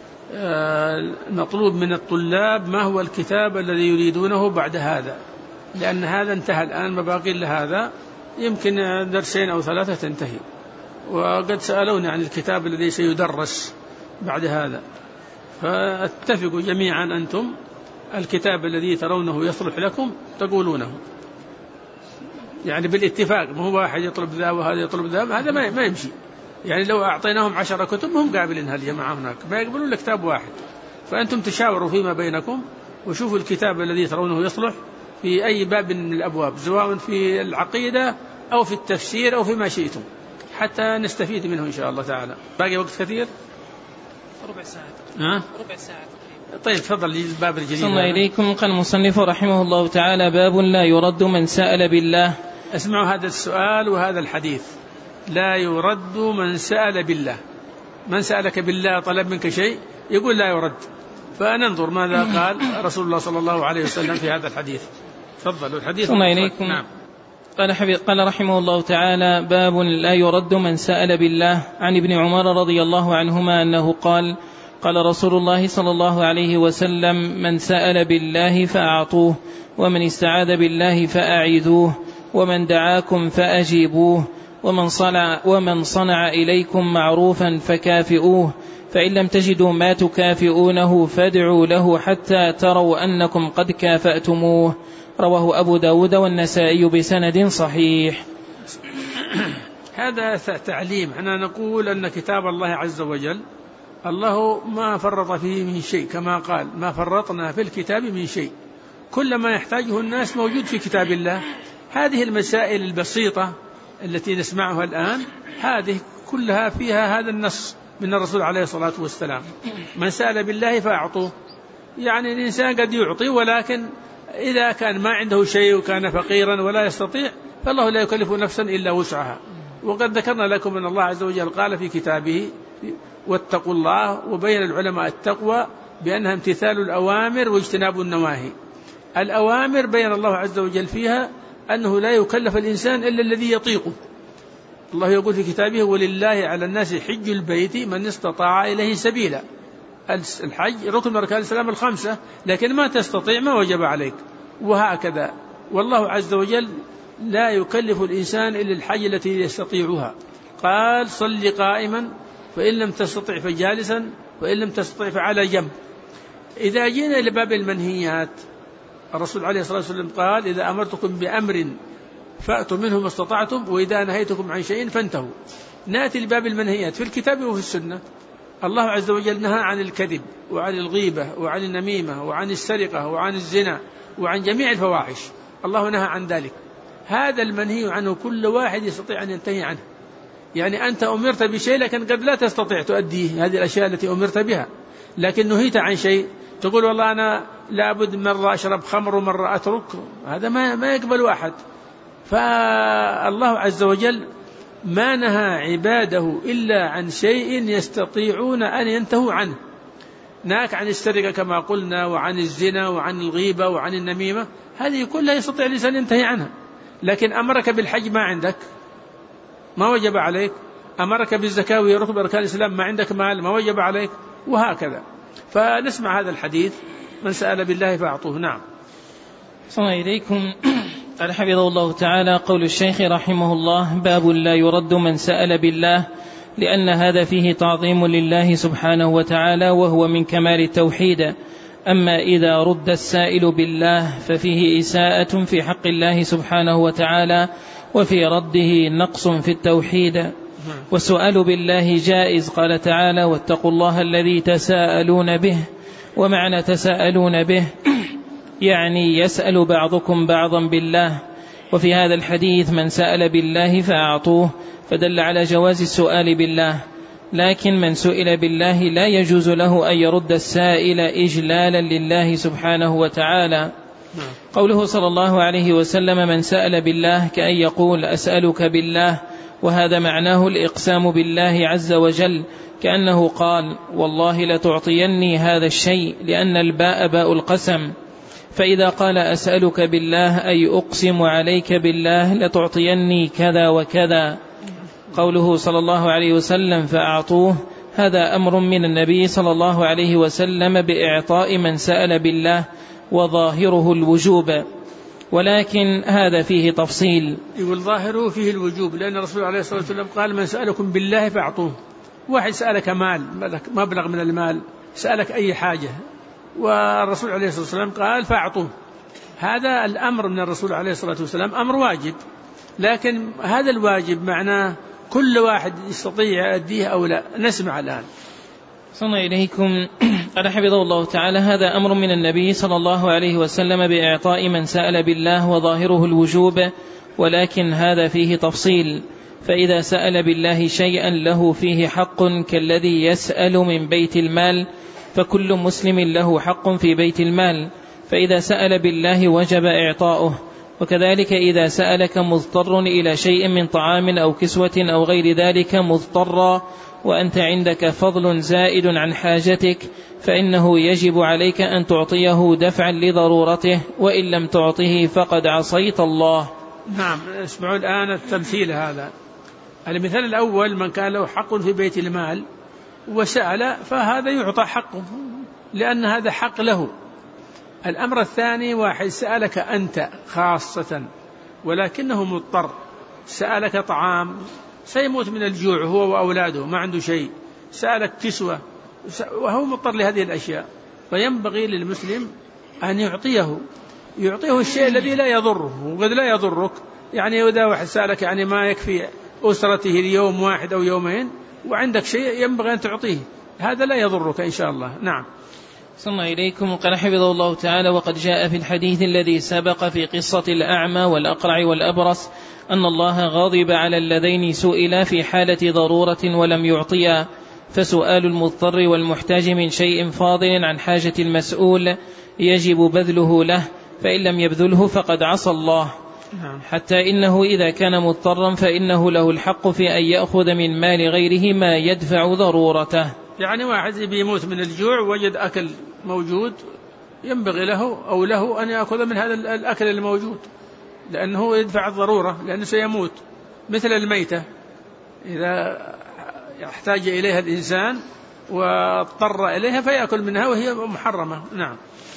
نطلب من الطلاب ما هو الكتاب الذي يريدونه بعد هذا، لأن هذا انتهى الآن، ما باقي لهذا يمكن درسين أو 3 تنتهي، وقد سألوني عن الكتاب الذي سيدرس بعد هذا، فاتفقوا جميعا أنتم الكتاب الذي ترونه يصلح لكم تقولونه، يعني بالاتفاق، ما هو واحد يطلب ذا وهذا يطلب ذا، هذا ما يمشي. يعني لو أعطيناهم 10 كتب هم قابلين هالجماعة هناك ما يقبلون لكتاب واحد، فأنتم تشاوروا فيما بينكم وشوفوا الكتاب الذي ترونه يصلح في أي باب من الأبواب، سواء في العقيدة أو في التفسير أو فيما شئتم، حتى نستفيد منه إن شاء الله تعالى. باقي وقت كثير؟ ربع ساعة. ربع ساعة. طيب تفضل الباب الجديد. صلى الله إليكم. قال المصنف رحمه الله تعالى: باب لا يرد من سأل بالله. اسمعوا هذا السؤال وهذا الحديث: لا يرد من سأل بالله. من سألك بالله طلب منك شيء يقول لا يرد، فننظر ماذا قال رسول الله صلى الله عليه وسلم في هذا الحديث. تفضلوا الحديث. صلى الله إليكم. نعم. قال رحمه الله تعالى: باب لا يرد من سأل بالله. عن ابن عمر رضي الله عنهما أنه قال: قال رسول الله صلى الله عليه وسلم: من سأل بالله فأعطوه، ومن استعاذ بالله فأعيذوه، ومن دعاكم فأجيبوه، ومن صنع إليكم معروفا فكافئوه، فإن لم تجدوا ما تكافئونه فادعوا له حتى تروا أنكم قد كافأتموه. رواه أبو داود والنسائي بسند صحيح. هذا تعليم. احنا نقول أن كتاب الله عز وجل الله ما فرط فيه من شيء، كما قال: ما فرطنا في الكتاب من شيء. كل ما يحتاجه الناس موجود في كتاب الله. هذه المسائل البسيطة التي نسمعها الآن هذه كلها فيها هذا النص من الرسول عليه الصلاة والسلام: من سأل بالله فأعطوه. يعني الإنسان قد يعطي، ولكن إذا كان ما عنده شيء وكان فقيرا ولا يستطيع فالله لا يكلف نفسا إلا وسعها. وقد ذكرنا لكم أن الله عز وجل قال في كتابه: واتقوا الله. وبين العلماء التقوى بأنها امتثال الأوامر واجتناب النواهي. الأوامر بين الله عز وجل فيها أنه لا يكلف الإنسان إلا الذي يطيقه. الله يقول في كتابه: ولله على الناس حج البيت من استطاع إليه سبيلا. الحج ركن من أركان الإسلام 5، لكن ما تستطيع ما وجب عليك، وهكذا. والله عز وجل لا يكلف الإنسان إلا الحج التي يستطيعها. قال: صل قائما، فإن لم تستطع فجالسا، وإن لم تستطع فعلى جنب. إذا جينا إلى باب المنهيات، الرسول عليه الصلاة والسلام قال: إذا أمرتكم بأمر فأتوا منه ما استطعتم، وإذا نهيتكم عن شيء فانتهوا. نأتي لباب المنهيات في الكتاب وفي السنة. الله عز وجل نهى عن الكذب وعن الغيبة وعن النميمة وعن السرقة وعن الزنا وعن جميع الفواحش. الله نهى عن ذلك. هذا المنهي عنه كل واحد يستطيع أن ينتهي عنه. يعني أنت أمرت بشيء لكن قد لا تستطيع تؤديه هذه الأشياء التي أمرت بها، لكن نهيت عن شيء تقول: والله أنا لابد مرة أشرب خمر ومرة أترك. هذا ما يقبل أحد. فالله عز وجل ما نهى عباده إلا عن شيء يستطيعون أن ينتهوا عنه. ناك عن السرقة كما قلنا، وعن الزنا وعن الغيبة وعن النميمة، هذه كلها يستطيع الإنسان ينتهي عنها. لكن أمرك بالحج ما عندك، ما وجب عليك. أمرك بالزكاة وهي ركن أركان الإسلام، ما عندك مال، ما وجب عليك، وهكذا. فنسمع هذا الحديث: من سأل بالله فأعطوه. نعم. صلى الله إليكم. قال حفظه الله تعالى: قول الشيخ رحمه الله: باب لا يرد من سأل بالله. لأن هذا فيه تعظيم لله سبحانه وتعالى وهو من كمال التوحيد. أما إذا رد السائل بالله ففيه إساءة في حق الله سبحانه وتعالى وفي رده نقص في التوحيد. والسؤال بالله جائز، قال تعالى: واتقوا الله الذي تساءلون به. ومعنى تساءلون به يعني يسأل بعضكم بعضا بالله. وفي هذا الحديث: من سأل بالله فأعطوه، فدل على جواز السؤال بالله. لكن من سئل بالله لا يجوز له أن يرد السائل إجلالا لله سبحانه وتعالى. قوله صلى الله عليه وسلم: من سأل بالله، كأن يقول: أسألك بالله، وهذا معناه الإقسام بالله عز وجل، كأنه قال: والله لتعطيني هذا الشيء، لأن الباء باء القسم. فإذا قال: أسألك بالله أي أقسم عليك بالله لتعطيني كذا وكذا. قوله صلى الله عليه وسلم: فأعطوه، هذا أمر من النبي صلى الله عليه وسلم بإعطاء من سأل بالله، وظاهره الوجوب، ولكن هذا فيه تفصيل. يقول ظاهره فيه الوجوب، لأن الرسول عليه الصلاة والسلام قال: من سألكم بالله فأعطوه. واحد سألك مال، مبلغ من المال، سألك أي حاجة، والرسول عليه الصلاة والسلام قال: فأعطوه. هذا الأمر من الرسول عليه الصلاة والسلام أمر واجب، لكن هذا الواجب معناه كل واحد يستطيع يؤديه أو لا. نسمع الآن. صلى إليكم. قال حفظه الله تعالى: هذا أمر من النبي صلى الله عليه وسلم بإعطاء من سأل بالله، وظاهره الوجوب، ولكن هذا فيه تفصيل. فإذا سأل بالله شيئا له فيه حق كالذي يسأل من بيت المال، فكل مسلم له حق في بيت المال، فإذا سأل بالله وجب إعطاؤه. وكذلك إذا سألك مضطر إلى شيء من طعام أو كسوة أو غير ذلك مضطرا، وأنت عندك فضل زائد عن حاجتك، فإنه يجب عليك أن تعطيه دفعا لضرورته، وإن لم تعطه فقد عصيت الله. نعم. اسمعوا الآن التمثيل هذا. المثال الأول: من كان له حق في بيت المال وسأل، فهذا يعطى حقه لأن هذا حق له. الأمر الثاني: واحد سألك أنت خاصة ولكنه مضطر، سألك طعام، سيموت من الجوع هو وأولاده، ما عنده شيء، سألك كسوة وهو مضطر لهذه الأشياء، فينبغي للمسلم أن يعطيه الشيء الذي لا يضره وقد لا يضرك. يعني إذا واحد سألك يعني ما يكفي أسرته اليوم واحد أو يومين وعندك شيء ينبغي أن تعطيه، هذا لا يضرك إن شاء الله. نعم. صلى إليكم. قال حفظه الله تعالى: وقد جاء في الحديث الذي سبق في قصة الأعمى والأقرع والأبرص أن الله غضب على اللذين سئلا في حالة ضرورة ولم يعطيا، فسؤال المضطر والمحتاج من شيء فاضل عن حاجة المسؤول يجب بذله له، فإن لم يبذله فقد عصى الله. حتى إنه إذا كان مضطرا فإنه له الحق في أن يأخذ من مال غيره ما يدفع ضرورته. يعني واحد بيموت من الجوع وجد أكل موجود، ينبغي له أن يأخذ من هذا الأكل الموجود، لأنه يدفع الضرورة، لأنه سيموت. مثل الميتة إذا يحتاج إليها الإنسان واضطر إليها فيأكل منها وهي محرمة. نعم.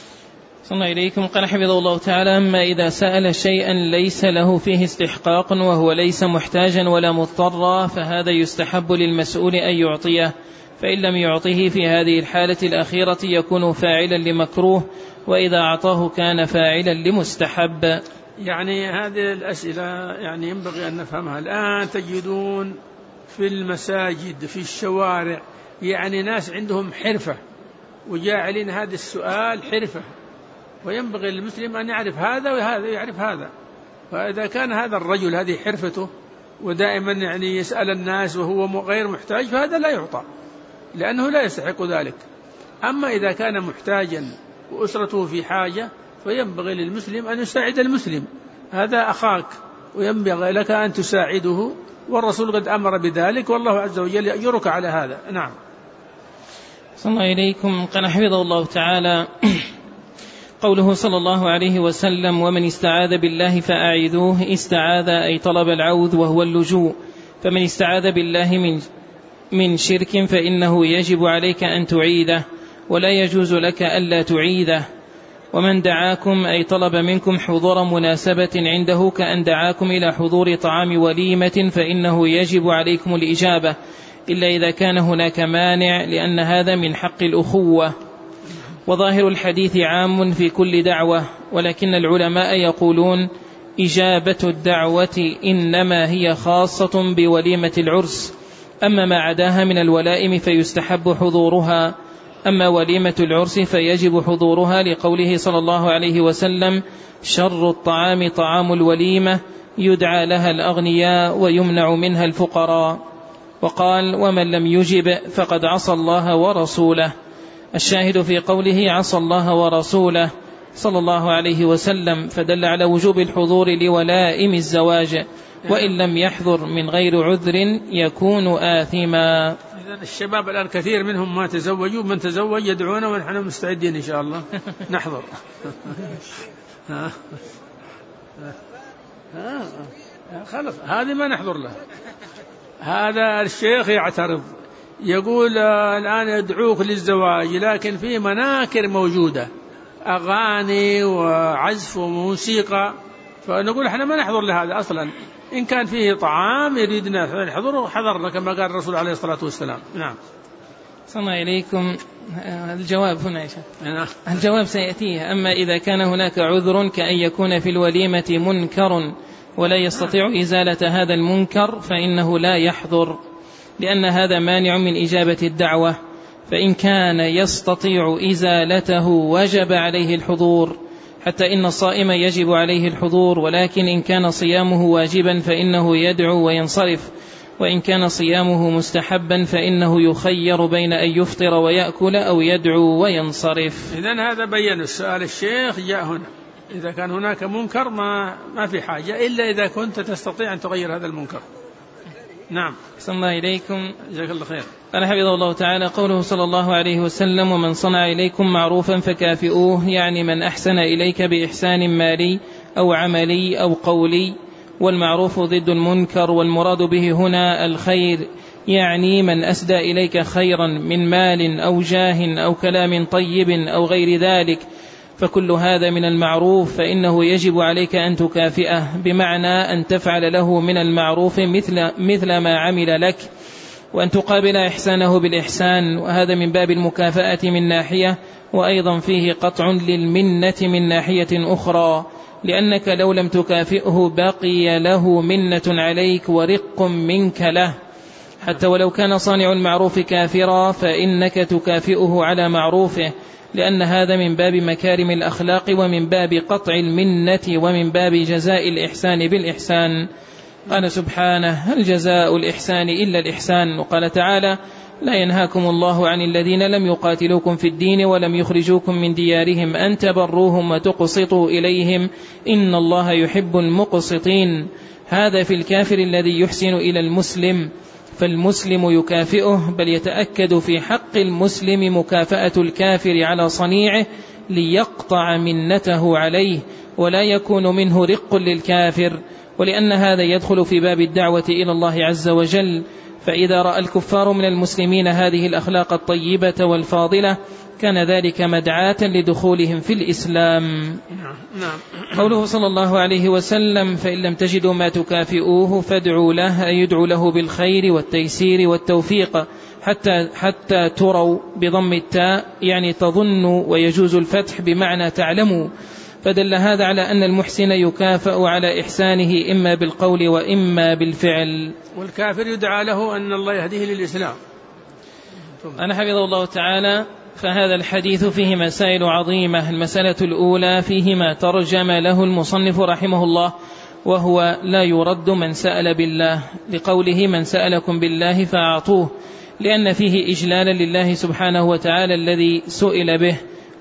صلى إليكم. قال حفظه الله تعالى: أما إذا سأل شيئا ليس له فيه استحقاق وهو ليس محتاجا ولا مضطرا، فهذا يستحب للمسؤول أن يعطيه، فإن لم يعطيه في هذه الحالة الأخيرة يكون فاعلا لمكروه، وإذا أعطاه كان فاعلا لمستحب. يعني هذه الأسئلة يعني ينبغي أن نفهمها. الآن تجدون في المساجد في الشوارع يعني ناس عندهم حرفة وجاعلين هذا السؤال حرفة، وينبغي للمسلم أن يعرف هذا وهذا يعرف هذا. فإذا كان هذا الرجل هذه حرفته ودائما يعني يسأل الناس وهو غير محتاج فهذا لا يعطى لأنه لا يستحق ذلك. أما إذا كان محتاجا وأسرته في حاجة فينبغي للمسلم أن يساعد المسلم، هذا أخاك وينبغي لك أن تساعده، والرسول قد أمر بذلك والله عز وجل يأجرك على هذا. نعم. صلى الله إليكم. قال حفظه الله تعالى: قوله صلى الله عليه وسلم: ومن استعاذ بالله فأعيذوه. استعاذ أي طلب العوذ وهو اللجوء، فمن استعاذ بالله من شرك فإنه يجب عليك أن تعيذه، ولا يجوز لك ألا تعيذه. ومن دعاكم أي طلب منكم حضور مناسبة عنده كأن دعاكم إلى حضور طعام وليمة فإنه يجب عليكم الإجابة إلا إذا كان هناك مانع، لأن هذا من حق الأخوة. وظاهر الحديث عام في كل دعوة، ولكن العلماء يقولون إجابة الدعوة إنما هي خاصة بوليمة العرس، أما ما عداها من الولائم فيستحب حضورها، أما وليمة العرس فيجب حضورها، لقوله صلى الله عليه وسلم: شر الطعام طعام الوليمة يدعى لها الأغنياء ويمنع منها الفقراء. وقال: ومن لم يجب فقد عصى الله ورسوله. الشاهد في قوله عصى الله ورسوله صلى الله عليه وسلم، فدل على وجوب الحضور لولائم الزواج، وإن لم يحضر من غير عذر يكون آثما. الشباب الآن كثير منهم ما تزوجوا، من تزوج يدعونا ونحن مستعدين إن شاء الله نحضر. خلص هذه ما نحضر له. هذا الشيخ يعترض يقول الآن يدعوك للزواج، لكن في مناكر موجودة، أغاني وعزف وموسيقى، فنقول احنا ما نحضر لهذا أصلا. إن كان فيه طعام يريدنا الحضور حضرنا كما قال الرسول عليه الصلاة والسلام. نعم. صلى الله عليكم. الجواب هنا يا شيخ. الجواب سيأتيه. أما إذا كان هناك عذر كأن يكون في الوليمة منكر ولا يستطيع إزالة هذا المنكر فإنه لا يحضر، لأن هذا مانع من إجابة الدعوة. فإن كان يستطيع إزالته وجب عليه الحضور، حتى إن الصائم يجب عليه الحضور، ولكن إن كان صيامه واجبا فإنه يدعو وينصرف، وإن كان صيامه مستحبا فإنه يخير بين أن يفطر ويأكل أو يدعو وينصرف. إذن هذا بيّن السؤال الشيخ جاء هنا. إذا كان هناك منكر ما في حاجة، إلا إذا كنت تستطيع أن تغير هذا المنكر. نعم. صلى الله إليكم. جزاك الله خير. قال حفظه الله تعالى: قوله صلى الله عليه وسلم: ومن صنع إليكم معروفا فكافئوه، يعني من أحسن إليك بإحسان مالي أو عملي أو قولي. والمعروف ضد المنكر، والمراد به هنا الخير، يعني من أسدى إليك خيرا من مال أو جاه أو كلام طيب أو غير ذلك، فكل هذا من المعروف، فإنه يجب عليك أن تكافئه، بمعنى أن تفعل له من المعروف مثل ما عمل لك، وأن تقابل إحسانه بالإحسان. وهذا من باب المكافأة من ناحية، وأيضا فيه قطع للمنة من ناحية أخرى، لأنك لو لم تكافئه بقي له منة عليك ورق منك له، حتى ولو كان صانع المعروف كافرا فإنك تكافئه على معروفه، لأن هذا من باب مكارم الأخلاق، ومن باب قطع المنة، ومن باب جزاء الإحسان بالإحسان. قال سبحانه: هل جزاء الإحسان إلا الإحسان. وقال تعالى: لا ينهاكم الله عن الذين لم يقاتلوكم في الدين ولم يخرجوكم من ديارهم أن تبروهم وتقسطوا إليهم إن الله يحب المقسطين. هذا في الكافر الذي يحسن إلى المسلم، فالمسلم يكافئه، بل يتأكد في حق المسلم مكافأة الكافر على صنيعه ليقطع منته عليه، ولا يكون منه رق للكافر، ولأن هذا يدخل في باب الدعوة إلى الله عز وجل. فإذا رأى الكفار من المسلمين هذه الأخلاق الطيبة والفاضلة كان ذلك مدعاة لدخولهم في الإسلام. قوله صلى الله عليه وسلم: فإن لم تجدوا ما تكافئوه فادعوا له، أي يدعوا له بالخير والتيسير والتوفيق حتى تروا بضم التاء، يعني تظنوا، ويجوز الفتح بمعنى تعلموا. فدل هذا على أن المحسن يكافأ على إحسانه إما بالقول وإما بالفعل. والكافر يدعى له أن الله يهديه للإسلام. أنا حفظه الله تعالى. فهذا الحديث فيه مسائل عظيمة. المسألة الأولى فيه ما ترجم له المصنف رحمه الله، وهو لا يرد من سأل بالله، لقوله: من سألكم بالله فأعطوه، لأن فيه إجلالا لله سبحانه وتعالى الذي سئل به،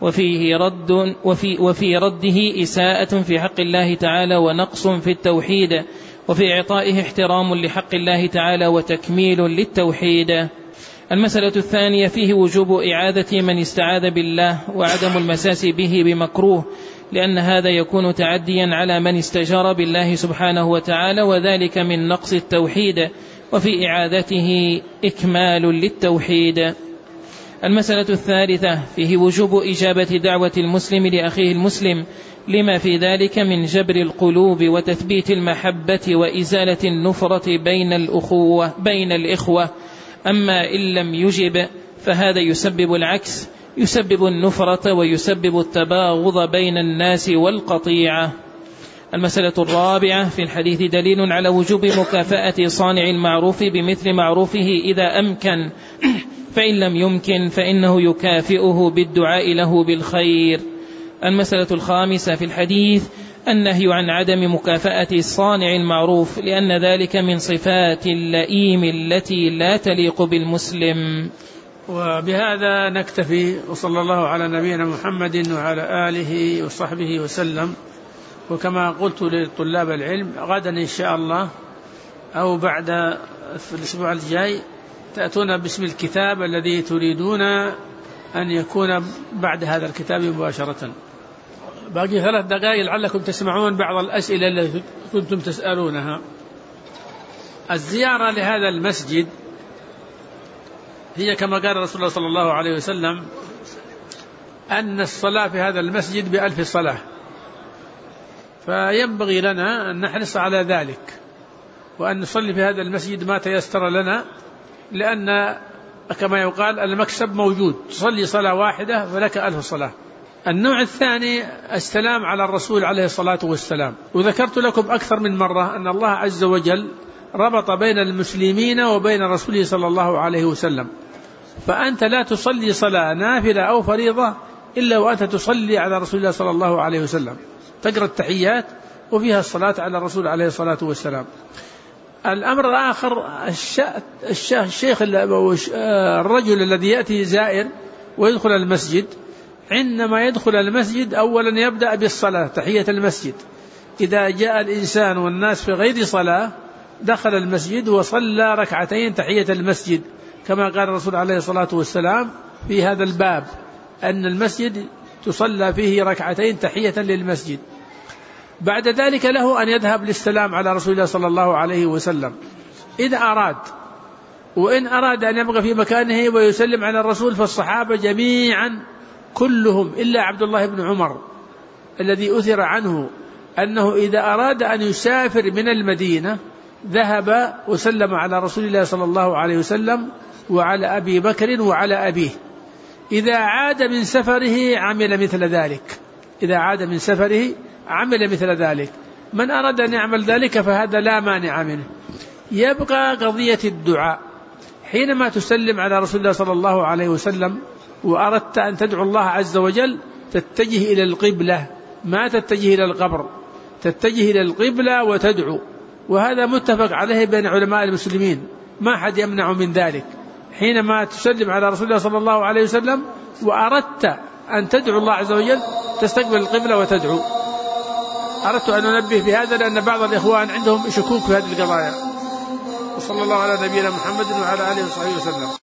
وفي رده إساءة في حق الله تعالى ونقص في التوحيد، وفي إعطائه احترام لحق الله تعالى وتكميل للتوحيد. المسألة الثانية فيه وجوب إعادة من استعاذ بالله، وعدم المساس به بمكروه، لأن هذا يكون تعديا على من استجار بالله سبحانه وتعالى، وذلك من نقص التوحيد، وفي إعادته إكمال للتوحيد. المسألة الثالثة فيه وجوب إجابة دعوة المسلم لأخيه المسلم، لما في ذلك من جبر القلوب وتثبيت المحبة وإزالة النفرة بين الإخوة، أما إن لم يجب فهذا يسبب العكس، يسبب النفرة ويسبب التباغض بين الناس والقطيعة. المسألة الرابعة: في الحديث دليل على وجوب مكافأة صانع المعروف بمثل معروفه إذا أمكن، فإن لم يمكن فإنه يكافئه بالدعاء له بالخير. المسألة الخامسة: في الحديث النهي عن عدم مكافأة صانع المعروف، لأن ذلك من صفات اللئيم التي لا تليق بالمسلم. وبهذا نكتفي، وصلى الله على نبينا محمد وعلى آله وصحبه وسلم. وكما قلت لطلاب العلم، غدا إن شاء الله أو بعد في الأسبوع الجاي تأتون باسم الكتاب الذي تريدون أن يكون بعد هذا الكتاب مباشرة. باقي 3 دقائق لعلكم تسمعون بعض الأسئلة التي كنتم تسألونها. الزيارة لهذا المسجد هي كما قال رسول الله صلى الله عليه وسلم أن الصلاة في هذا المسجد ب1000 صلاة، فينبغي لنا أن نحرص على ذلك وأن نصلي في هذا المسجد ما تيسر لنا، لأن كما يقال المكسب موجود، تصلي صلاة واحدة فلك 1000 صلاة. النوع الثاني السلام على الرسول عليه الصلاة والسلام. وذكرت لكم أكثر من مرة أن الله عز وجل ربط بين المسلمين وبين رسوله صلى الله عليه وسلم، فأنت لا تصلي صلاة نافلة أو فريضة إلا وأنت تصلي على رسول الله صلى الله عليه وسلم، تقرأ التحيات وفيها الصلاة على الرسول عليه الصلاة والسلام. الأمر الآخر الشيخ الرجل الذي يأتي زائر ويدخل المسجد، عندما يدخل المسجد أولا يبدأ بالصلاة تحية المسجد. إذا جاء الإنسان والناس في غير صلاة دخل المسجد وصلى 2 ركعتين تحية المسجد، كما قال الرسول عليه الصلاة والسلام في هذا الباب أن المسجد تصلى فيه 2 ركعتين تحية للمسجد. بعد ذلك له أن يذهب للسلام على رسول الله صلى الله عليه وسلم إذا أراد، وإن أراد أن يبقى في مكانه ويسلم على الرسول، فالصحابة جميعا كلهم إلا عبد الله بن عمر الذي أثر عنه أنه إذا أراد أن يسافر من المدينة ذهب وسلم على رسول الله صلى الله عليه وسلم وعلى أبي بكر وعلى أبيه. إذا عاد من سفره عمل مثل ذلك، إذا عاد من سفره عمل مثل ذلك. من أراد أن يعمل ذلك فهذا لا مانع منه. يبقى قضية الدعاء. حينما تسلم على رسول الله صلى الله عليه وسلم وأردت أن تدعو الله عز وجل تتجه إلى القبلة، ما تتجه إلى القبر، تتجه إلى القبلة وتدعو، وهذا متفق عليه بين علماء المسلمين، ما حد يمنع من ذلك. حينما تسلم على رسول الله صلى الله عليه وسلم وأردت أن تدعو الله عز وجل تستقبل القبلة وتدعو. أردت أن أنبه بهذا لأن بعض الإخوان عندهم شكوك في هذه القضايا. وصلى الله على نبينا محمد وعلى آله وصحبه وسلم.